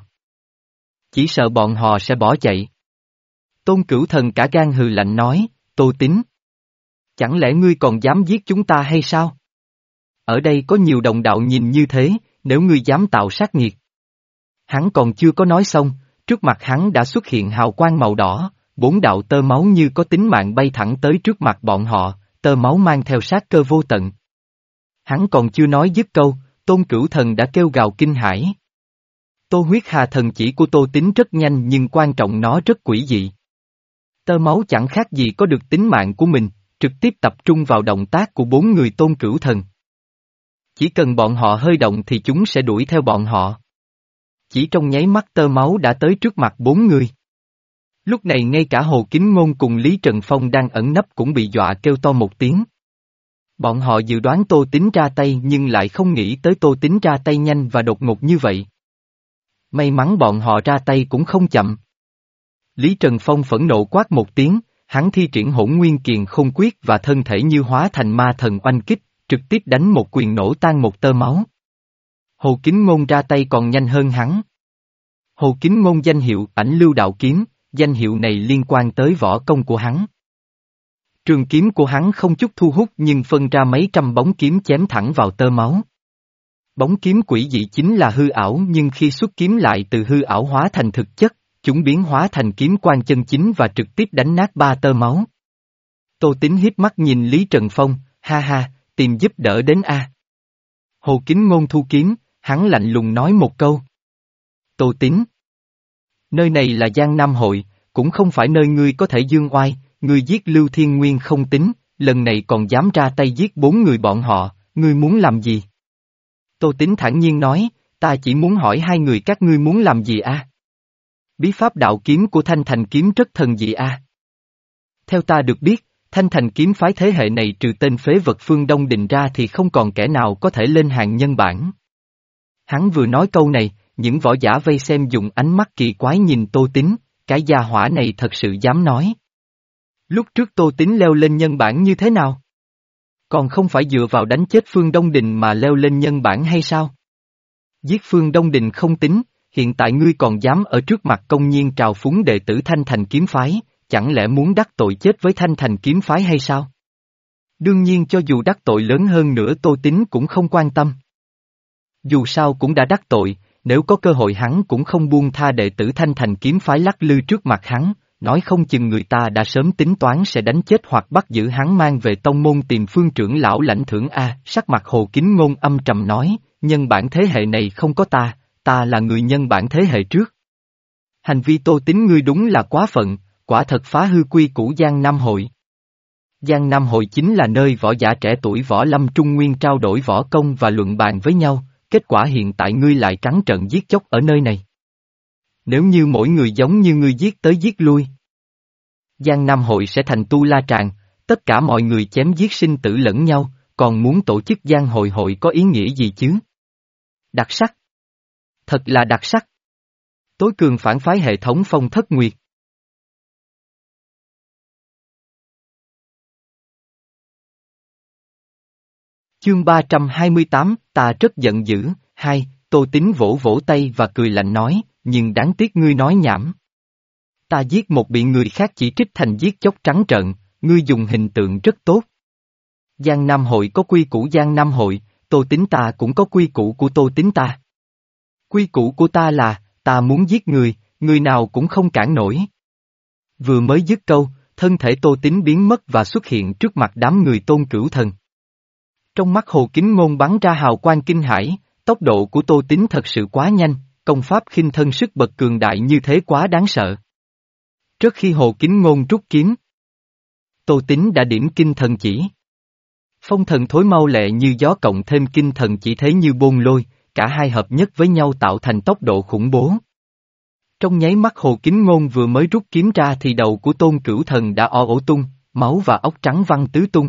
chỉ sợ bọn họ sẽ bỏ chạy. Tôn Cửu Thần cả gan hừ lạnh nói, Tô Tín, chẳng lẽ ngươi còn dám giết chúng ta hay sao? Ở đây có nhiều đồng đạo nhìn như thế, nếu ngươi dám tạo sát nghiệt. Hắn còn chưa có nói xong, trước mặt hắn đã xuất hiện hào quang màu đỏ, bốn đạo tơ máu như có tính mạng bay thẳng tới trước mặt bọn họ, tơ máu mang theo sát cơ vô tận. Hắn còn chưa nói dứt câu, Tôn Cửu Thần đã kêu gào kinh hãi. Tô huyết hà thần chỉ của Tô Tín rất nhanh nhưng quan trọng nó rất quỷ dị. Tơ máu chẳng khác gì có được tính mạng của mình, trực tiếp tập trung vào động tác của bốn người Tôn Cửu Thần. Chỉ cần bọn họ hơi động thì chúng sẽ đuổi theo bọn họ. Chỉ trong nháy mắt tơ máu đã tới trước mặt bốn người. Lúc này ngay cả Hồ Kính Ngôn cùng Lý Trần Phong đang ẩn nấp cũng bị dọa kêu to một tiếng. Bọn họ dự đoán Tô Tín ra tay nhưng lại không nghĩ tới Tô Tín ra tay nhanh và đột ngột như vậy. May mắn bọn họ ra tay cũng không chậm. Lý Trần Phong phẫn nộ quát một tiếng, hắn thi triển Hỗn Nguyên Kiền Không Quyết và thân thể như hóa thành ma thần oanh kích, trực tiếp đánh một quyền nổ tan một tơ máu. Hồ Kính Ngôn ra tay còn nhanh hơn hắn. Hồ Kính Ngôn danh hiệu Ảnh Lưu Đạo Kiếm, danh hiệu này liên quan tới võ công của hắn. Trường kiếm của hắn không chút thu hút nhưng phân ra mấy trăm bóng kiếm chém thẳng vào tơ máu. Bóng kiếm quỷ dị chính là hư ảo nhưng khi xuất kiếm lại từ hư ảo hóa thành thực chất, chúng biến hóa thành kiếm quan chân chính và trực tiếp đánh nát ba tơ máu. Tô Tín hiếp mắt nhìn Lý Trần Phong, ha ha, tìm giúp đỡ đến a. Hồ Kính Ngôn thu kiếm, hắn lạnh lùng nói một câu. Tô Tín. Nơi này là Giang Nam Hội, cũng không phải nơi ngươi có thể dương oai, ngươi giết Lưu Thiên Nguyên không tính, lần này còn dám ra tay giết bốn người bọn họ, ngươi muốn làm gì? Tô Tín thản nhiên nói, ta chỉ muốn hỏi hai người các ngươi muốn làm gì a? Bí pháp đạo kiếm của Thanh Thành kiếm rất thần dị a. Theo ta được biết, Thanh Thành kiếm phái thế hệ này trừ tên phế vật Phương Đông Đình ra thì không còn kẻ nào có thể lên hàng nhân bản. Hắn vừa nói câu này, những võ giả vây xem dùng ánh mắt kỳ quái nhìn Tô Tín, cái gia hỏa này thật sự dám nói. Lúc trước Tô Tín leo lên nhân bản như thế nào? Còn không phải dựa vào đánh chết Phương Đông Đình mà leo lên nhân bản hay sao? Giết Phương Đông Đình không tính, hiện tại ngươi còn dám ở trước mặt công nhiên trào phúng đệ tử Thanh Thành kiếm phái, chẳng lẽ muốn đắc tội chết với Thanh Thành kiếm phái hay sao? Đương nhiên cho dù đắc tội lớn hơn nữa Tô Tín cũng không quan tâm. Dù sao cũng đã đắc tội, nếu có cơ hội hắn cũng không buông tha đệ tử Thanh Thành kiếm phái lắc lư trước mặt hắn, nói không chừng người ta đã sớm tính toán sẽ đánh chết hoặc bắt giữ hắn mang về tông môn tìm Phương trưởng lão lãnh thưởng A. Sắc mặt Hồ Kính Ngôn âm trầm nói, nhân bản thế hệ này không có ta, ta là người nhân bản thế hệ trước. Hành vi Tô Tín ngươi đúng là quá phận, quả thật phá hư quy củ Giang Nam Hội. Giang Nam Hội chính là nơi võ giả trẻ tuổi võ lâm trung nguyên trao đổi võ công và luận bàn với nhau, kết quả hiện tại ngươi lại trắng trợn giết chóc ở nơi này. Nếu như mỗi người giống như ngươi giết tới giết lui, Giang Nam Hội sẽ thành tu la tràng, tất cả mọi người chém giết sinh tử lẫn nhau, còn muốn tổ chức Giang Hội hội có ý nghĩa gì chứ? Đặc sắc. Thật là đặc sắc. Tối cường phản phái hệ thống Phong Thất Nguyệt. Chương ba trăm hai mươi tám, ta rất giận dữ, hai, Tô Tín vỗ vỗ tay và cười lạnh nói, nhưng đáng tiếc ngươi nói nhảm. Ta giết một bị người khác chỉ trích thành giết chóc trắng trợn, ngươi dùng hình tượng rất tốt. Giang Nam Hội có quy củ Giang Nam Hội, Tô Tín ta cũng có quy củ của Tô Tín ta. Quy củ của ta là, ta muốn giết người, người nào cũng không cản nổi. Vừa mới dứt câu, thân thể Tô Tín biến mất và xuất hiện trước mặt đám người Tôn Cửu Thần. Trong mắt Hồ Kính Ngôn bắn ra hào quang kinh hãi, tốc độ của Tô Tín thật sự quá nhanh, công pháp khinh thân sức bật cường đại như thế quá đáng sợ. Trước khi Hồ Kính Ngôn rút kiếm, Tô Tín đã điểm kinh thần chỉ. Phong thần thối mau lẹ như gió cộng thêm kinh thần chỉ thế như bôn lôi, cả hai hợp nhất với nhau tạo thành tốc độ khủng bố. Trong nháy mắt Hồ Kính Ngôn vừa mới rút kiếm ra thì đầu của Tôn Cửu Thần đã o ổ tung, máu và óc trắng văng tứ tung.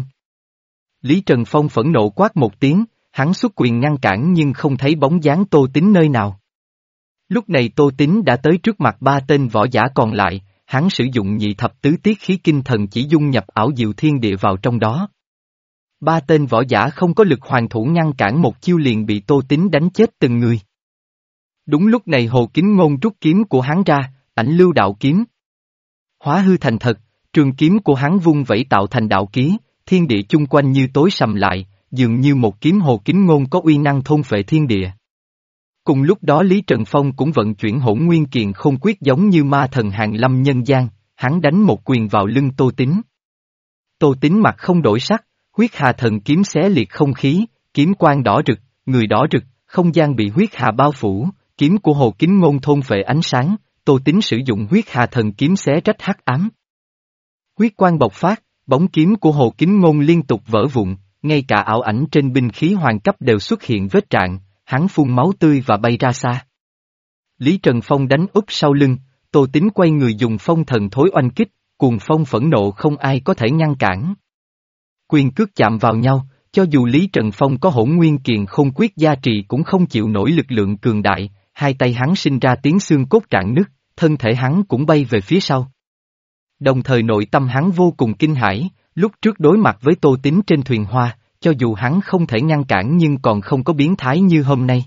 Lý Trần Phong phẫn nộ quát một tiếng, hắn xuất quyền ngăn cản nhưng không thấy bóng dáng Tô Tín nơi nào. Lúc này Tô Tín đã tới trước mặt ba tên võ giả còn lại, hắn sử dụng nhị thập tứ tiết khí kinh thần chỉ dung nhập ảo diệu thiên địa vào trong đó. Ba tên võ giả không có lực hoàn thủ ngăn cản một chiêu liền bị Tô Tín đánh chết từng người. Đúng lúc này Hồ Kính Ngôn rút kiếm của hắn ra, ảnh lưu đạo kiếm. Hóa hư thành thật, trường kiếm của hắn vung vẩy tạo thành đạo ký, thiên địa chung quanh như tối sầm lại, dường như một kiếm Hồ Kính Ngôn có uy năng thôn phệ thiên địa. Cùng lúc đó Lý Trần Phong cũng vận chuyển Hỗn Nguyên Kiền Không Quyết giống như ma thần hàng lâm nhân gian, hắn đánh một quyền vào lưng Tô Tín. Tô Tín mặt không đổi sắc, huyết hà thần kiếm xé liệt không khí, kiếm quang đỏ rực, người đỏ rực, không gian bị huyết hà bao phủ, kiếm của Hồ Kính Ngôn thôn phệ ánh sáng, Tô Tín sử dụng huyết hà thần kiếm xé rách hắc ám. Huyết quang bộc phát, bóng kiếm của Hồ Kính Ngôn liên tục vỡ vụn, ngay cả ảo ảnh trên binh khí hoàng cấp đều xuất hiện vết rạn, hắn phun máu tươi và bay ra xa. Lý Trần Phong đánh úp sau lưng, Tô Tín quay người dùng phong thần thối oanh kích, cuồng phong phẫn nộ không ai có thể ngăn cản. Quyền cước chạm vào nhau, cho dù Lý Trần Phong có Hỗn Nguyên Kiền Không Quyết gia trì cũng không chịu nổi lực lượng cường đại, hai tay hắn sinh ra tiếng xương cốt rạn nứt, thân thể hắn cũng bay về phía sau. Đồng thời nội tâm hắn vô cùng kinh hãi, lúc trước đối mặt với Tô Tín trên thuyền hoa, cho dù hắn không thể ngăn cản nhưng còn không có biến thái như hôm nay.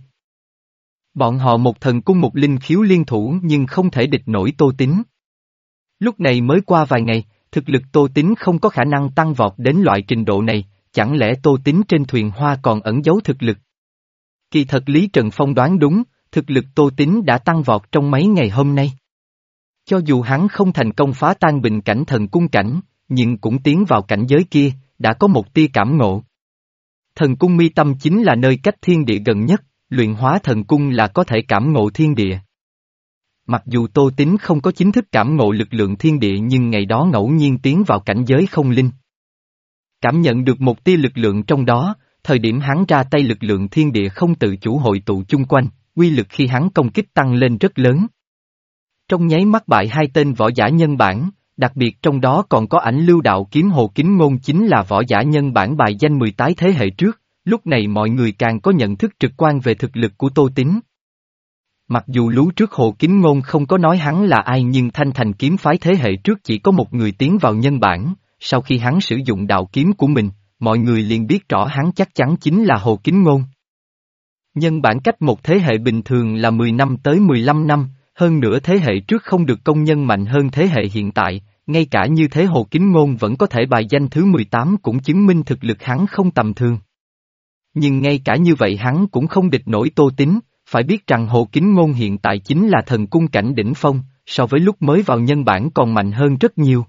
Bọn họ một thần cung một linh khiếu liên thủ nhưng không thể địch nổi Tô Tín. Lúc này mới qua vài ngày, thực lực Tô Tín không có khả năng tăng vọt đến loại trình độ này, chẳng lẽ Tô Tín trên thuyền hoa còn ẩn giấu thực lực? Kỳ thật Lý Trần Phong đoán đúng, thực lực Tô Tín đã tăng vọt trong mấy ngày hôm nay. Cho dù hắn không thành công phá tan bình cảnh thần cung cảnh, nhưng cũng tiến vào cảnh giới kia, đã có một tia cảm ngộ. Thần cung mi tâm chính là nơi cách thiên địa gần nhất, luyện hóa thần cung là có thể cảm ngộ thiên địa. Mặc dù Tô Tín không có chính thức cảm ngộ lực lượng thiên địa nhưng ngày đó ngẫu nhiên tiến vào cảnh giới không linh. Cảm nhận được một tia lực lượng trong đó, thời điểm hắn ra tay lực lượng thiên địa không tự chủ hội tụ chung quanh, uy lực khi hắn công kích tăng lên rất lớn. Trong nháy mắt bại hai tên võ giả nhân bản, đặc biệt trong đó còn có ảnh lưu đạo kiếm Hồ Kính Ngôn chính là võ giả nhân bản bài danh mười tái thế hệ trước, lúc này mọi người càng có nhận thức trực quan về thực lực của Tô Tín. Mặc dù lú trước Hồ Kính Ngôn không có nói hắn là ai nhưng Thanh Thành kiếm phái thế hệ trước chỉ có một người tiến vào nhân bản, sau khi hắn sử dụng đạo kiếm của mình, mọi người liền biết rõ hắn chắc chắn chính là Hồ Kính Ngôn. Nhân bản cách một thế hệ bình thường là mười năm tới mười lăm năm, hơn nữa thế hệ trước không được công nhân mạnh hơn thế hệ hiện tại, ngay cả như thế Hồ Kính Ngôn vẫn có thể bài danh thứ mười tám cũng chứng minh thực lực hắn không tầm thường. Nhưng ngay cả như vậy hắn cũng không địch nổi Tô Tín, phải biết rằng Hồ Kính Ngôn hiện tại chính là thần cung cảnh đỉnh phong, so với lúc mới vào nhân bản còn mạnh hơn rất nhiều.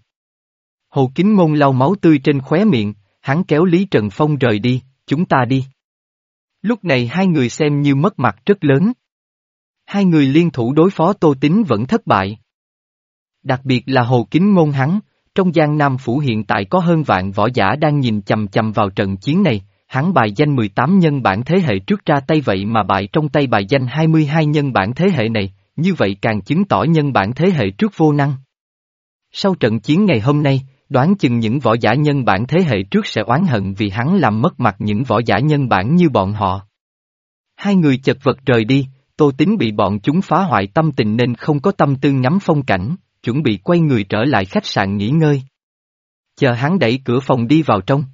Hồ Kính Ngôn lau máu tươi trên khóe miệng, hắn kéo Lý Trần Phong rời đi, chúng ta đi. Lúc này hai người xem như mất mặt rất lớn. Hai người liên thủ đối phó Tô Tín vẫn thất bại. Đặc biệt là Hồ Kính Ngôn hắn, trong Giang Nam Phủ hiện tại có hơn vạn võ giả đang nhìn chằm chằm vào trận chiến này, hắn bài danh mười tám nhân bản thế hệ trước ra tay vậy mà bại trong tay bài danh hai mươi hai nhân bản thế hệ này, như vậy càng chứng tỏ nhân bản thế hệ trước vô năng. Sau trận chiến ngày hôm nay, đoán chừng những võ giả nhân bản thế hệ trước sẽ oán hận vì hắn làm mất mặt những võ giả nhân bản như bọn họ. Hai người chật vật rời đi, Tô Tín bị bọn chúng phá hoại tâm tình nên không có tâm tư ngắm phong cảnh, chuẩn bị quay người trở lại khách sạn nghỉ ngơi. Chờ hắn đẩy cửa phòng đi vào trong.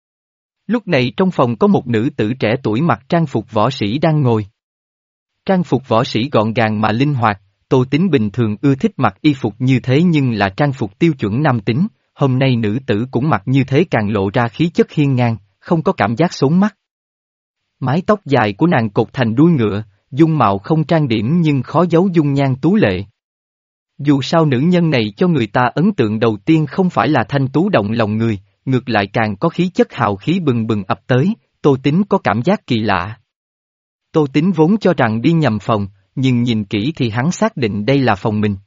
Lúc này trong phòng có một nữ tử trẻ tuổi mặc trang phục võ sĩ đang ngồi. Trang phục võ sĩ gọn gàng mà linh hoạt, Tô Tín bình thường ưa thích mặc y phục như thế nhưng là trang phục tiêu chuẩn nam tính, hôm nay nữ tử cũng mặc như thế càng lộ ra khí chất hiên ngang, không có cảm giác xốn mắt. Mái tóc dài của nàng cột thành đuôi ngựa, dung mạo không trang điểm nhưng khó giấu dung nhan tú lệ. Dù sao nữ nhân này cho người ta ấn tượng đầu tiên không phải là thanh tú động lòng người, ngược lại càng có khí chất hào khí bừng bừng ập tới, Tô Tín có cảm giác kỳ lạ. Tô Tín vốn cho rằng đi nhầm phòng, nhưng nhìn kỹ thì hắn xác định đây là phòng mình.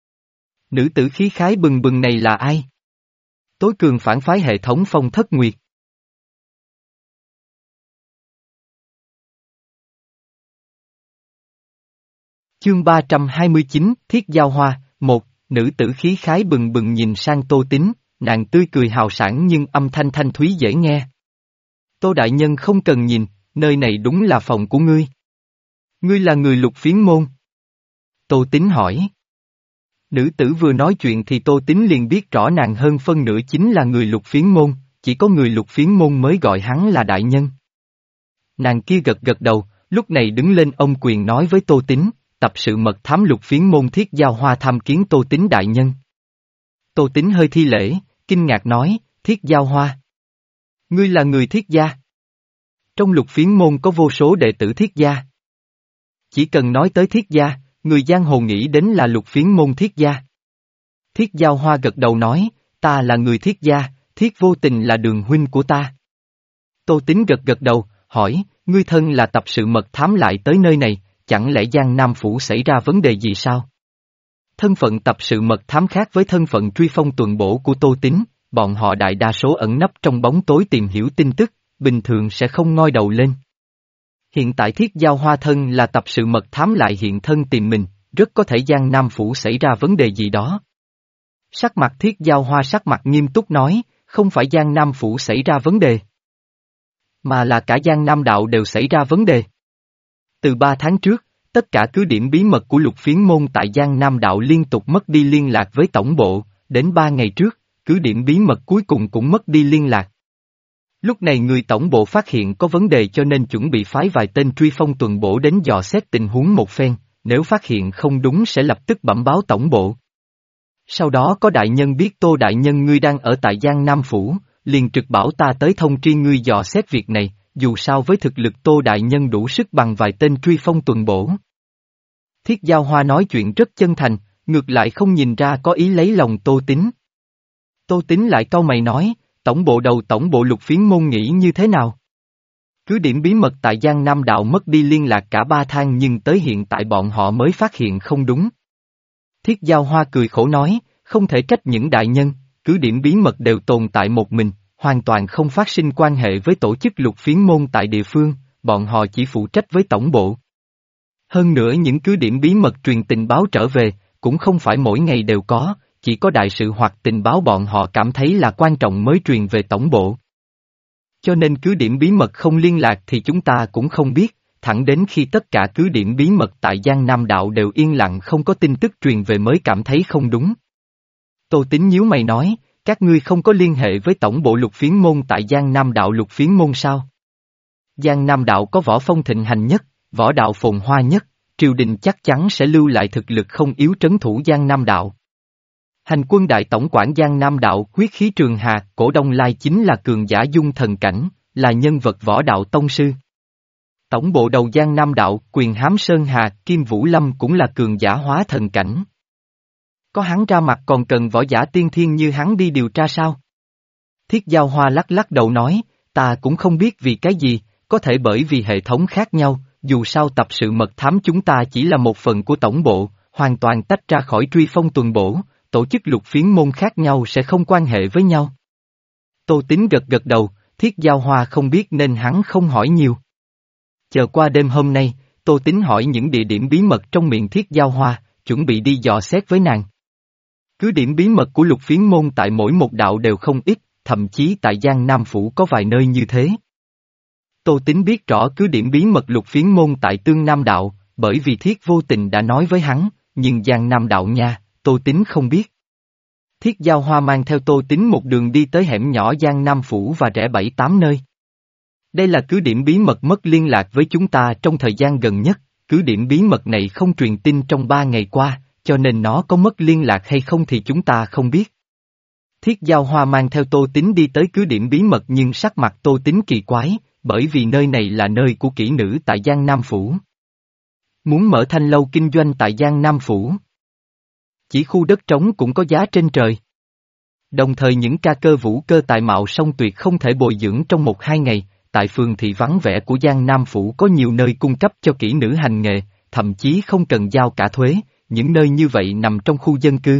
Nữ tử khí khái bừng bừng này là ai? Tối cường phản phái hệ thống Phong Thất Nguyệt. Chương ba trăm hai mươi chín, Thiết Giao Hoa, một, nữ tử khí khái bừng bừng nhìn sang Tô Tín, nàng tươi cười hào sảng nhưng âm thanh thanh thúy dễ nghe. Tô đại nhân không cần nhìn, nơi này đúng là phòng của ngươi. Ngươi là người Lục Phiến môn. Tô Tín hỏi. Nữ tử vừa nói chuyện thì Tô Tín liền biết rõ nàng hơn phân nửa chính là người Lục Phiến môn, chỉ có người Lục Phiến môn mới gọi hắn là đại nhân. Nàng kia gật gật đầu, lúc này đứng lên ôm quyền nói với Tô Tín, tập sự mật thám Lục Phiến môn Thiết Giao Hoa tham kiến Tô Tín đại nhân. Tô Tín hơi thi lễ, kinh ngạc nói, Thiết Giao Hoa. Ngươi là người Thiết gia. Trong Lục Phiến môn có vô số đệ tử Thiết gia. Chỉ cần nói tới Thiết gia, người giang hồ nghĩ đến là Lục Phiến môn Thiết gia. Thiết Giao Hoa gật đầu nói, ta là người Thiết gia, Thiết Vô Tình là đường huynh của ta. Tô Tín gật gật đầu, hỏi, ngươi thân là tập sự mật thám lại tới nơi này, chẳng lẽ Giang Nam Phủ xảy ra vấn đề gì sao? Thân phận tập sự mật thám khác với thân phận truy phong tuần bổ của Tô Tín, bọn họ đại đa số ẩn nấp trong bóng tối tìm hiểu tin tức, bình thường sẽ không ngoi đầu lên. Hiện tại Thiết Giao Hoa thân là tập sự mật thám lại hiện thân tìm mình, rất có thể Giang Nam Phủ xảy ra vấn đề gì đó. Sắc mặt Thiết Giao Hoa sắc mặt nghiêm túc nói, không phải Giang Nam Phủ xảy ra vấn đề, mà là cả Giang Nam Đạo đều xảy ra vấn đề. Từ ba tháng trước, tất cả cứ điểm bí mật của Lục Phiến môn tại Giang Nam Đạo liên tục mất đi liên lạc với tổng bộ, đến ba ngày trước, cứ điểm bí mật cuối cùng cũng mất đi liên lạc. Lúc này người tổng bộ phát hiện có vấn đề cho nên chuẩn bị phái vài tên truy phong tuần bổ đến dò xét tình huống một phen, nếu phát hiện không đúng sẽ lập tức bẩm báo tổng bộ. Sau đó có đại nhân biết Tô đại nhân ngươi đang ở tại Giang Nam Phủ, liền trực bảo ta tới thông tri ngươi dò xét việc này, dù sao với thực lực Tô đại nhân đủ sức bằng vài tên truy phong tuần bổ. Thiết Giao Hoa nói chuyện rất chân thành, ngược lại không nhìn ra có ý lấy lòng Tô Tín. Tô Tín lại cau mày nói, tổng bộ đầu tổng bộ Lục Phiến môn nghĩ như thế nào? Cứ điểm bí mật tại Giang Nam Đạo mất đi liên lạc cả ba tháng nhưng tới hiện tại bọn họ mới phát hiện không đúng. Thiết Giao Hoa cười khổ nói, không thể trách những đại nhân, cứ điểm bí mật đều tồn tại một mình, hoàn toàn không phát sinh quan hệ với tổ chức lục phiến môn tại địa phương, bọn họ chỉ phụ trách với tổng bộ. Hơn nữa những cứ điểm bí mật truyền tình báo trở về, cũng không phải mỗi ngày đều có, chỉ có đại sự hoặc tình báo bọn họ cảm thấy là quan trọng mới truyền về tổng bộ. Cho nên cứ điểm bí mật không liên lạc thì chúng ta cũng không biết, thẳng đến khi tất cả cứ điểm bí mật tại Giang Nam Đạo đều yên lặng không có tin tức truyền về mới cảm thấy không đúng. Tô Tín nhíu mày nói, các ngươi không có liên hệ với tổng bộ lục phiến môn tại Giang Nam Đạo lục phiến môn sao? Giang Nam Đạo có võ phong thịnh hành nhất, võ đạo phồn hoa nhất, triều đình chắc chắn sẽ lưu lại thực lực không yếu trấn thủ Giang Nam Đạo. Hành quân đại tổng quản Giang Nam Đạo huyết khí trường hà, Cổ Đông Lai chính là cường giả dung thần cảnh, là nhân vật võ đạo tông sư. Tổng bộ đầu Giang Nam Đạo, Quyền Hám Sơn Hà, Kim Vũ Lâm cũng là cường giả hóa thần cảnh. Có hắn ra mặt còn cần võ giả tiên thiên như hắn đi điều tra sao? Thiết Giao Hoa lắc lắc đầu nói, ta cũng không biết vì cái gì, có thể bởi vì hệ thống khác nhau, dù sao tập sự mật thám chúng ta chỉ là một phần của tổng bộ, hoàn toàn tách ra khỏi truy phong tuần bổ, tổ chức lục phiến môn khác nhau sẽ không quan hệ với nhau. Tô Tín gật gật đầu, Thiết Giao Hoa không biết nên hắn không hỏi nhiều. Chờ qua đêm hôm nay, Tô Tín hỏi những địa điểm bí mật trong miệng Thiết Giao Hoa, chuẩn bị đi dò xét với nàng. Cứ điểm bí mật của lục phiến môn tại mỗi một đạo đều không ít, thậm chí tại Giang Nam Phủ có vài nơi như thế. Tô Tín biết rõ cứ điểm bí mật lục phiến môn tại Tương Nam Đạo, bởi vì Thiết vô tình đã nói với hắn, nhưng Giang Nam Đạo nha, Tô Tín không biết. Thiết Giao Hoa mang theo Tô Tín một đường đi tới hẻm nhỏ Giang Nam Phủ và rẽ bảy tám nơi. Đây là cứ điểm bí mật mất liên lạc với chúng ta trong thời gian gần nhất, cứ điểm bí mật này không truyền tin trong ba ngày qua, cho nên nó có mất liên lạc hay không thì chúng ta không biết. Thiết Giao Hoa mang theo Tô Tín đi tới cứ điểm bí mật nhưng sắc mặt Tô Tín kỳ quái, bởi vì nơi này là nơi của kỹ nữ tại Giang Nam Phủ. Muốn mở thanh lâu kinh doanh tại Giang Nam Phủ. Chỉ khu đất trống cũng có giá trên trời. Đồng thời những ca cơ vũ cơ tài mạo song tuyệt không thể bồi dưỡng trong một hai ngày, tại phường thị vắng vẻ của Giang Nam Phủ có nhiều nơi cung cấp cho kỹ nữ hành nghề, thậm chí không cần giao cả thuế, những nơi như vậy nằm trong khu dân cư.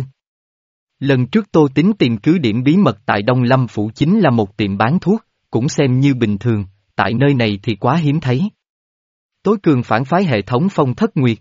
Lần trước Tô Tín tìm cứ điểm bí mật tại Đông Lâm Phủ chính là một tiệm bán thuốc, cũng xem như bình thường, tại nơi này thì quá hiếm thấy. Tối cường phản phái hệ thống Phong Thất Nguyệt.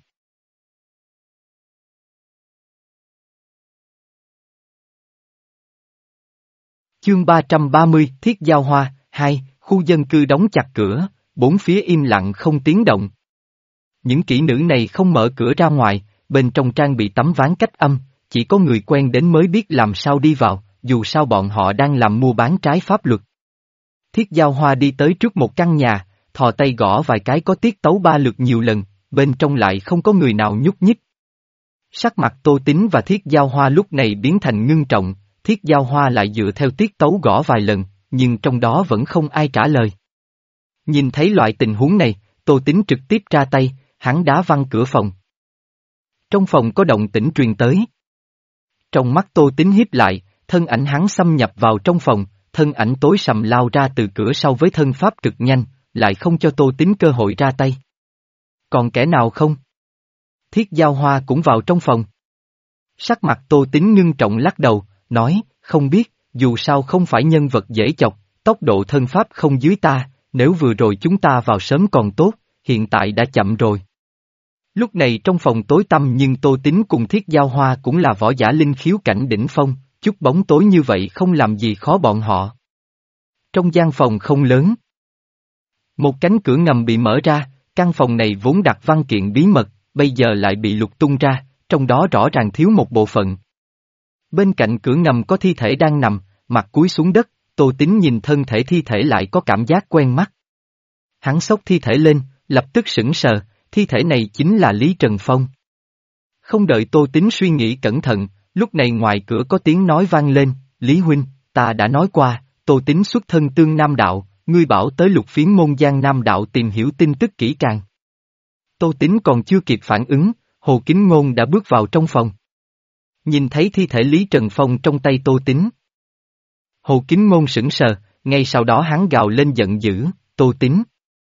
Chương ba trăm ba mươi Thiết Giao Hoa, hai, khu dân cư đóng chặt cửa, bốn phía im lặng không tiếng động. Những kỹ nữ này không mở cửa ra ngoài, bên trong trang bị tấm ván cách âm, chỉ có người quen đến mới biết làm sao đi vào, dù sao bọn họ đang làm mua bán trái pháp luật. Thiết Giao Hoa đi tới trước một căn nhà, thò tay gõ vài cái có tiết tấu ba lượt nhiều lần, bên trong lại không có người nào nhúc nhích. Sắc mặt Tô Tín và Thiết Giao Hoa lúc này biến thành ngưng trọng, Thiết Giao Hoa lại dựa theo tiết tấu gõ vài lần, nhưng trong đó vẫn không ai trả lời. Nhìn thấy loại tình huống này, Tô Tín trực tiếp ra tay, hắn đá văng cửa phòng. Trong phòng có động tĩnh truyền tới. Trong mắt Tô Tín híp lại, thân ảnh hắn xâm nhập vào trong phòng, thân ảnh tối sầm lao ra từ cửa sau với thân pháp cực nhanh, lại không cho Tô Tín cơ hội ra tay. Còn kẻ nào không? Thiết Giao Hoa cũng vào trong phòng. Sắc mặt Tô Tín ngưng trọng lắc đầu, nói, không biết, dù sao không phải nhân vật dễ chọc, tốc độ thân pháp không dưới ta, nếu vừa rồi chúng ta vào sớm còn tốt, hiện tại đã chậm rồi. Lúc này trong phòng tối tăm nhưng Tô Tín cùng Thiết Giao Hoa cũng là võ giả linh khiếu cảnh đỉnh phong, chút bóng tối như vậy không làm gì khó bọn họ. Trong gian phòng không lớn, một cánh cửa ngầm bị mở ra, căn phòng này vốn đặt văn kiện bí mật, bây giờ lại bị lục tung ra, trong đó rõ ràng thiếu một bộ phận. Bên cạnh cửa ngầm có thi thể đang nằm, mặt cúi xuống đất, Tô Tín nhìn thân thể thi thể lại có cảm giác quen mắt. Hắn xốc thi thể lên, lập tức sững sờ, thi thể này chính là Lý Trần Phong. Không đợi Tô Tín suy nghĩ cẩn thận, lúc này ngoài cửa có tiếng nói vang lên, Lý Huynh, ta đã nói qua, Tô Tín xuất thân Tương Nam Đạo, ngươi bảo tới lục phiến môn Giang Nam Đạo tìm hiểu tin tức kỹ càng. Tô Tín còn chưa kịp phản ứng, Hồ Kính Ngôn đã bước vào trong phòng. Nhìn thấy thi thể Lý Trần Phong trong tay Tô Tín. Hồ Kính Ngôn sững sờ, ngay sau đó hắn gào lên giận dữ, Tô Tín.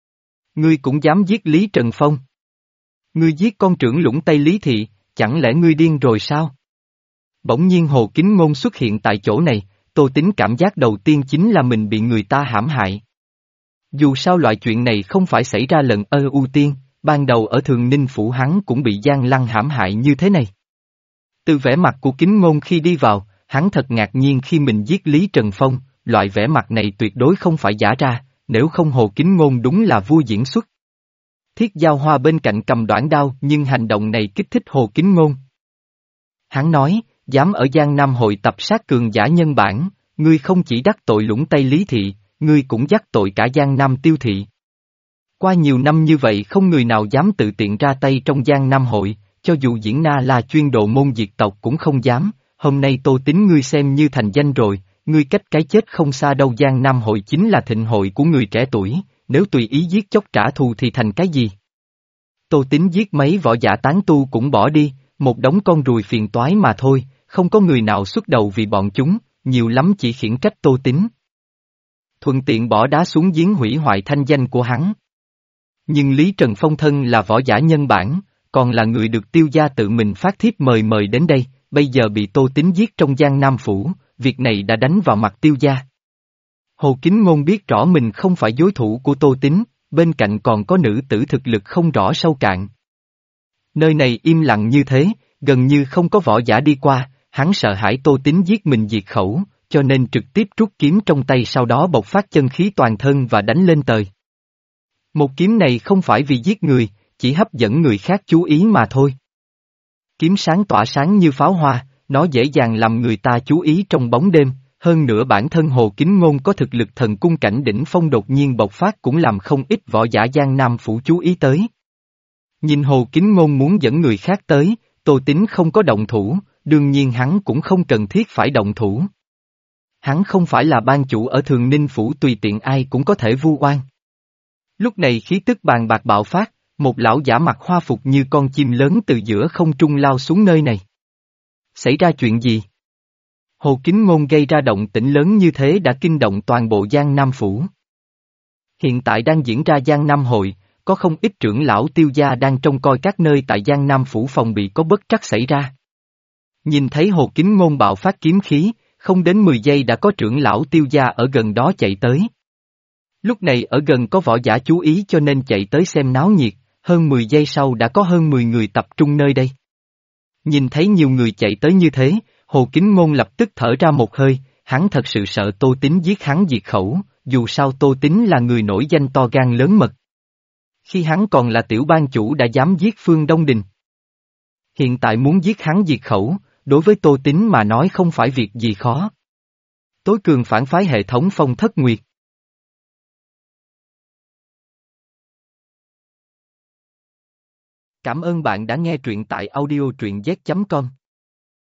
Ngươi cũng dám giết Lý Trần Phong? Ngươi giết con trưởng lũng Tây Lý Thị, chẳng lẽ ngươi điên rồi sao? Bỗng nhiên Hồ Kính Ngôn xuất hiện tại chỗ này, Tô Tín cảm giác đầu tiên chính là mình bị người ta hãm hại. Dù sao loại chuyện này không phải xảy ra lần ơ ưu tiên, ban đầu ở Thường Ninh Phủ hắn cũng bị Giang Lăng hãm hại như thế này. Từ vẻ mặt của Kính Ngôn khi đi vào, hắn thật ngạc nhiên khi mình giết Lý Trần Phong, loại vẻ mặt này tuyệt đối không phải giả ra, nếu không Hồ Kính Ngôn đúng là vua diễn xuất. Thiết Giao Hoa bên cạnh cầm đoạn đao nhưng hành động này kích thích Hồ Kính Ngôn. Hắn nói, dám ở Giang Nam hội tập sát cường giả nhân bản, ngươi không chỉ đắc tội lũng Tây Lý Thị, ngươi cũng dắt tội cả Giang Nam Tiêu Thị. Qua nhiều năm như vậy không người nào dám tự tiện ra tay trong Giang Nam hội, cho dù Diễn Na là chuyên độ môn diệt tộc cũng không dám, hôm nay Tô Tín ngươi xem như thành danh rồi, ngươi cách cái chết không xa đâu. Giang Nam hội chính là thịnh hội của người trẻ tuổi, nếu tùy ý giết chóc trả thù thì thành cái gì? Tô Tín giết mấy võ giả tán tu cũng bỏ đi, một đống con ruồi phiền toái mà thôi, không có người nào xuất đầu vì bọn chúng, nhiều lắm chỉ khiển trách Tô Tín. Thuận tiện bỏ đá xuống giếng hủy hoại thanh danh của hắn. Nhưng Lý Trần Phong thân là võ giả nhân bản, còn là người được Tiêu gia tự mình phát thiếp mời mời đến đây, bây giờ bị Tô Tín giết trong Giang Nam Phủ, việc này đã đánh vào mặt Tiêu gia. Hồ Kính Ngôn biết rõ mình không phải đối thủ của Tô Tín, bên cạnh còn có nữ tử thực lực không rõ sâu cạn. Nơi này im lặng như thế, gần như không có võ giả đi qua, hắn sợ hãi Tô Tín giết mình diệt khẩu, cho nên trực tiếp rút kiếm trong tay sau đó bộc phát chân khí toàn thân và đánh lên trời. Một kiếm này không phải vì giết người, chỉ hấp dẫn người khác chú ý mà thôi. Kiếm sáng tỏa sáng như pháo hoa, nó dễ dàng làm người ta chú ý trong bóng đêm, hơn nữa bản thân Hồ Kính Ngôn có thực lực thần cung cảnh đỉnh phong đột nhiên bộc phát cũng làm không ít võ giả Giang Nam Phủ chú ý tới. Nhìn Hồ Kính Ngôn muốn dẫn người khác tới, Tô Tín không có động thủ, đương nhiên hắn cũng không cần thiết phải động thủ. Hắn không phải là ban chủ ở Thường Ninh Phủ tùy tiện ai cũng có thể vu oan. Lúc này khí tức bàn bạc bạo phát, một lão giả mặc hoa phục như con chim lớn từ giữa không trung lao xuống nơi này. Xảy ra chuyện gì? Hồ Kính Ngôn gây ra động tĩnh lớn như thế đã kinh động toàn bộ Giang Nam Phủ. Hiện tại đang diễn ra Giang Nam hội, có không ít trưởng lão Tiêu gia đang trông coi các nơi tại Giang Nam Phủ phòng bị có bất trắc xảy ra. Nhìn thấy Hồ Kính Ngôn bạo phát kiếm khí, không đến mười giây đã có trưởng lão Tiêu gia ở gần đó chạy tới. Lúc này ở gần có võ giả chú ý cho nên chạy tới xem náo nhiệt, hơn mười giây sau đã có hơn mười người tập trung nơi đây. Nhìn thấy nhiều người chạy tới như thế, Hồ Kính Ngôn lập tức thở ra một hơi, hắn thật sự sợ Tô Tín giết hắn diệt khẩu, dù sao Tô Tín là người nổi danh to gan lớn mật. Khi hắn còn là tiểu ban chủ đã dám giết Phương Đông Đình. Hiện tại muốn giết hắn diệt khẩu, đối với Tô Tín mà nói không phải việc gì khó. Tối cường phản phái hệ thống Phong Thất Nguyệt. Cảm ơn bạn đã nghe truyện tại audio truyện z chấm com.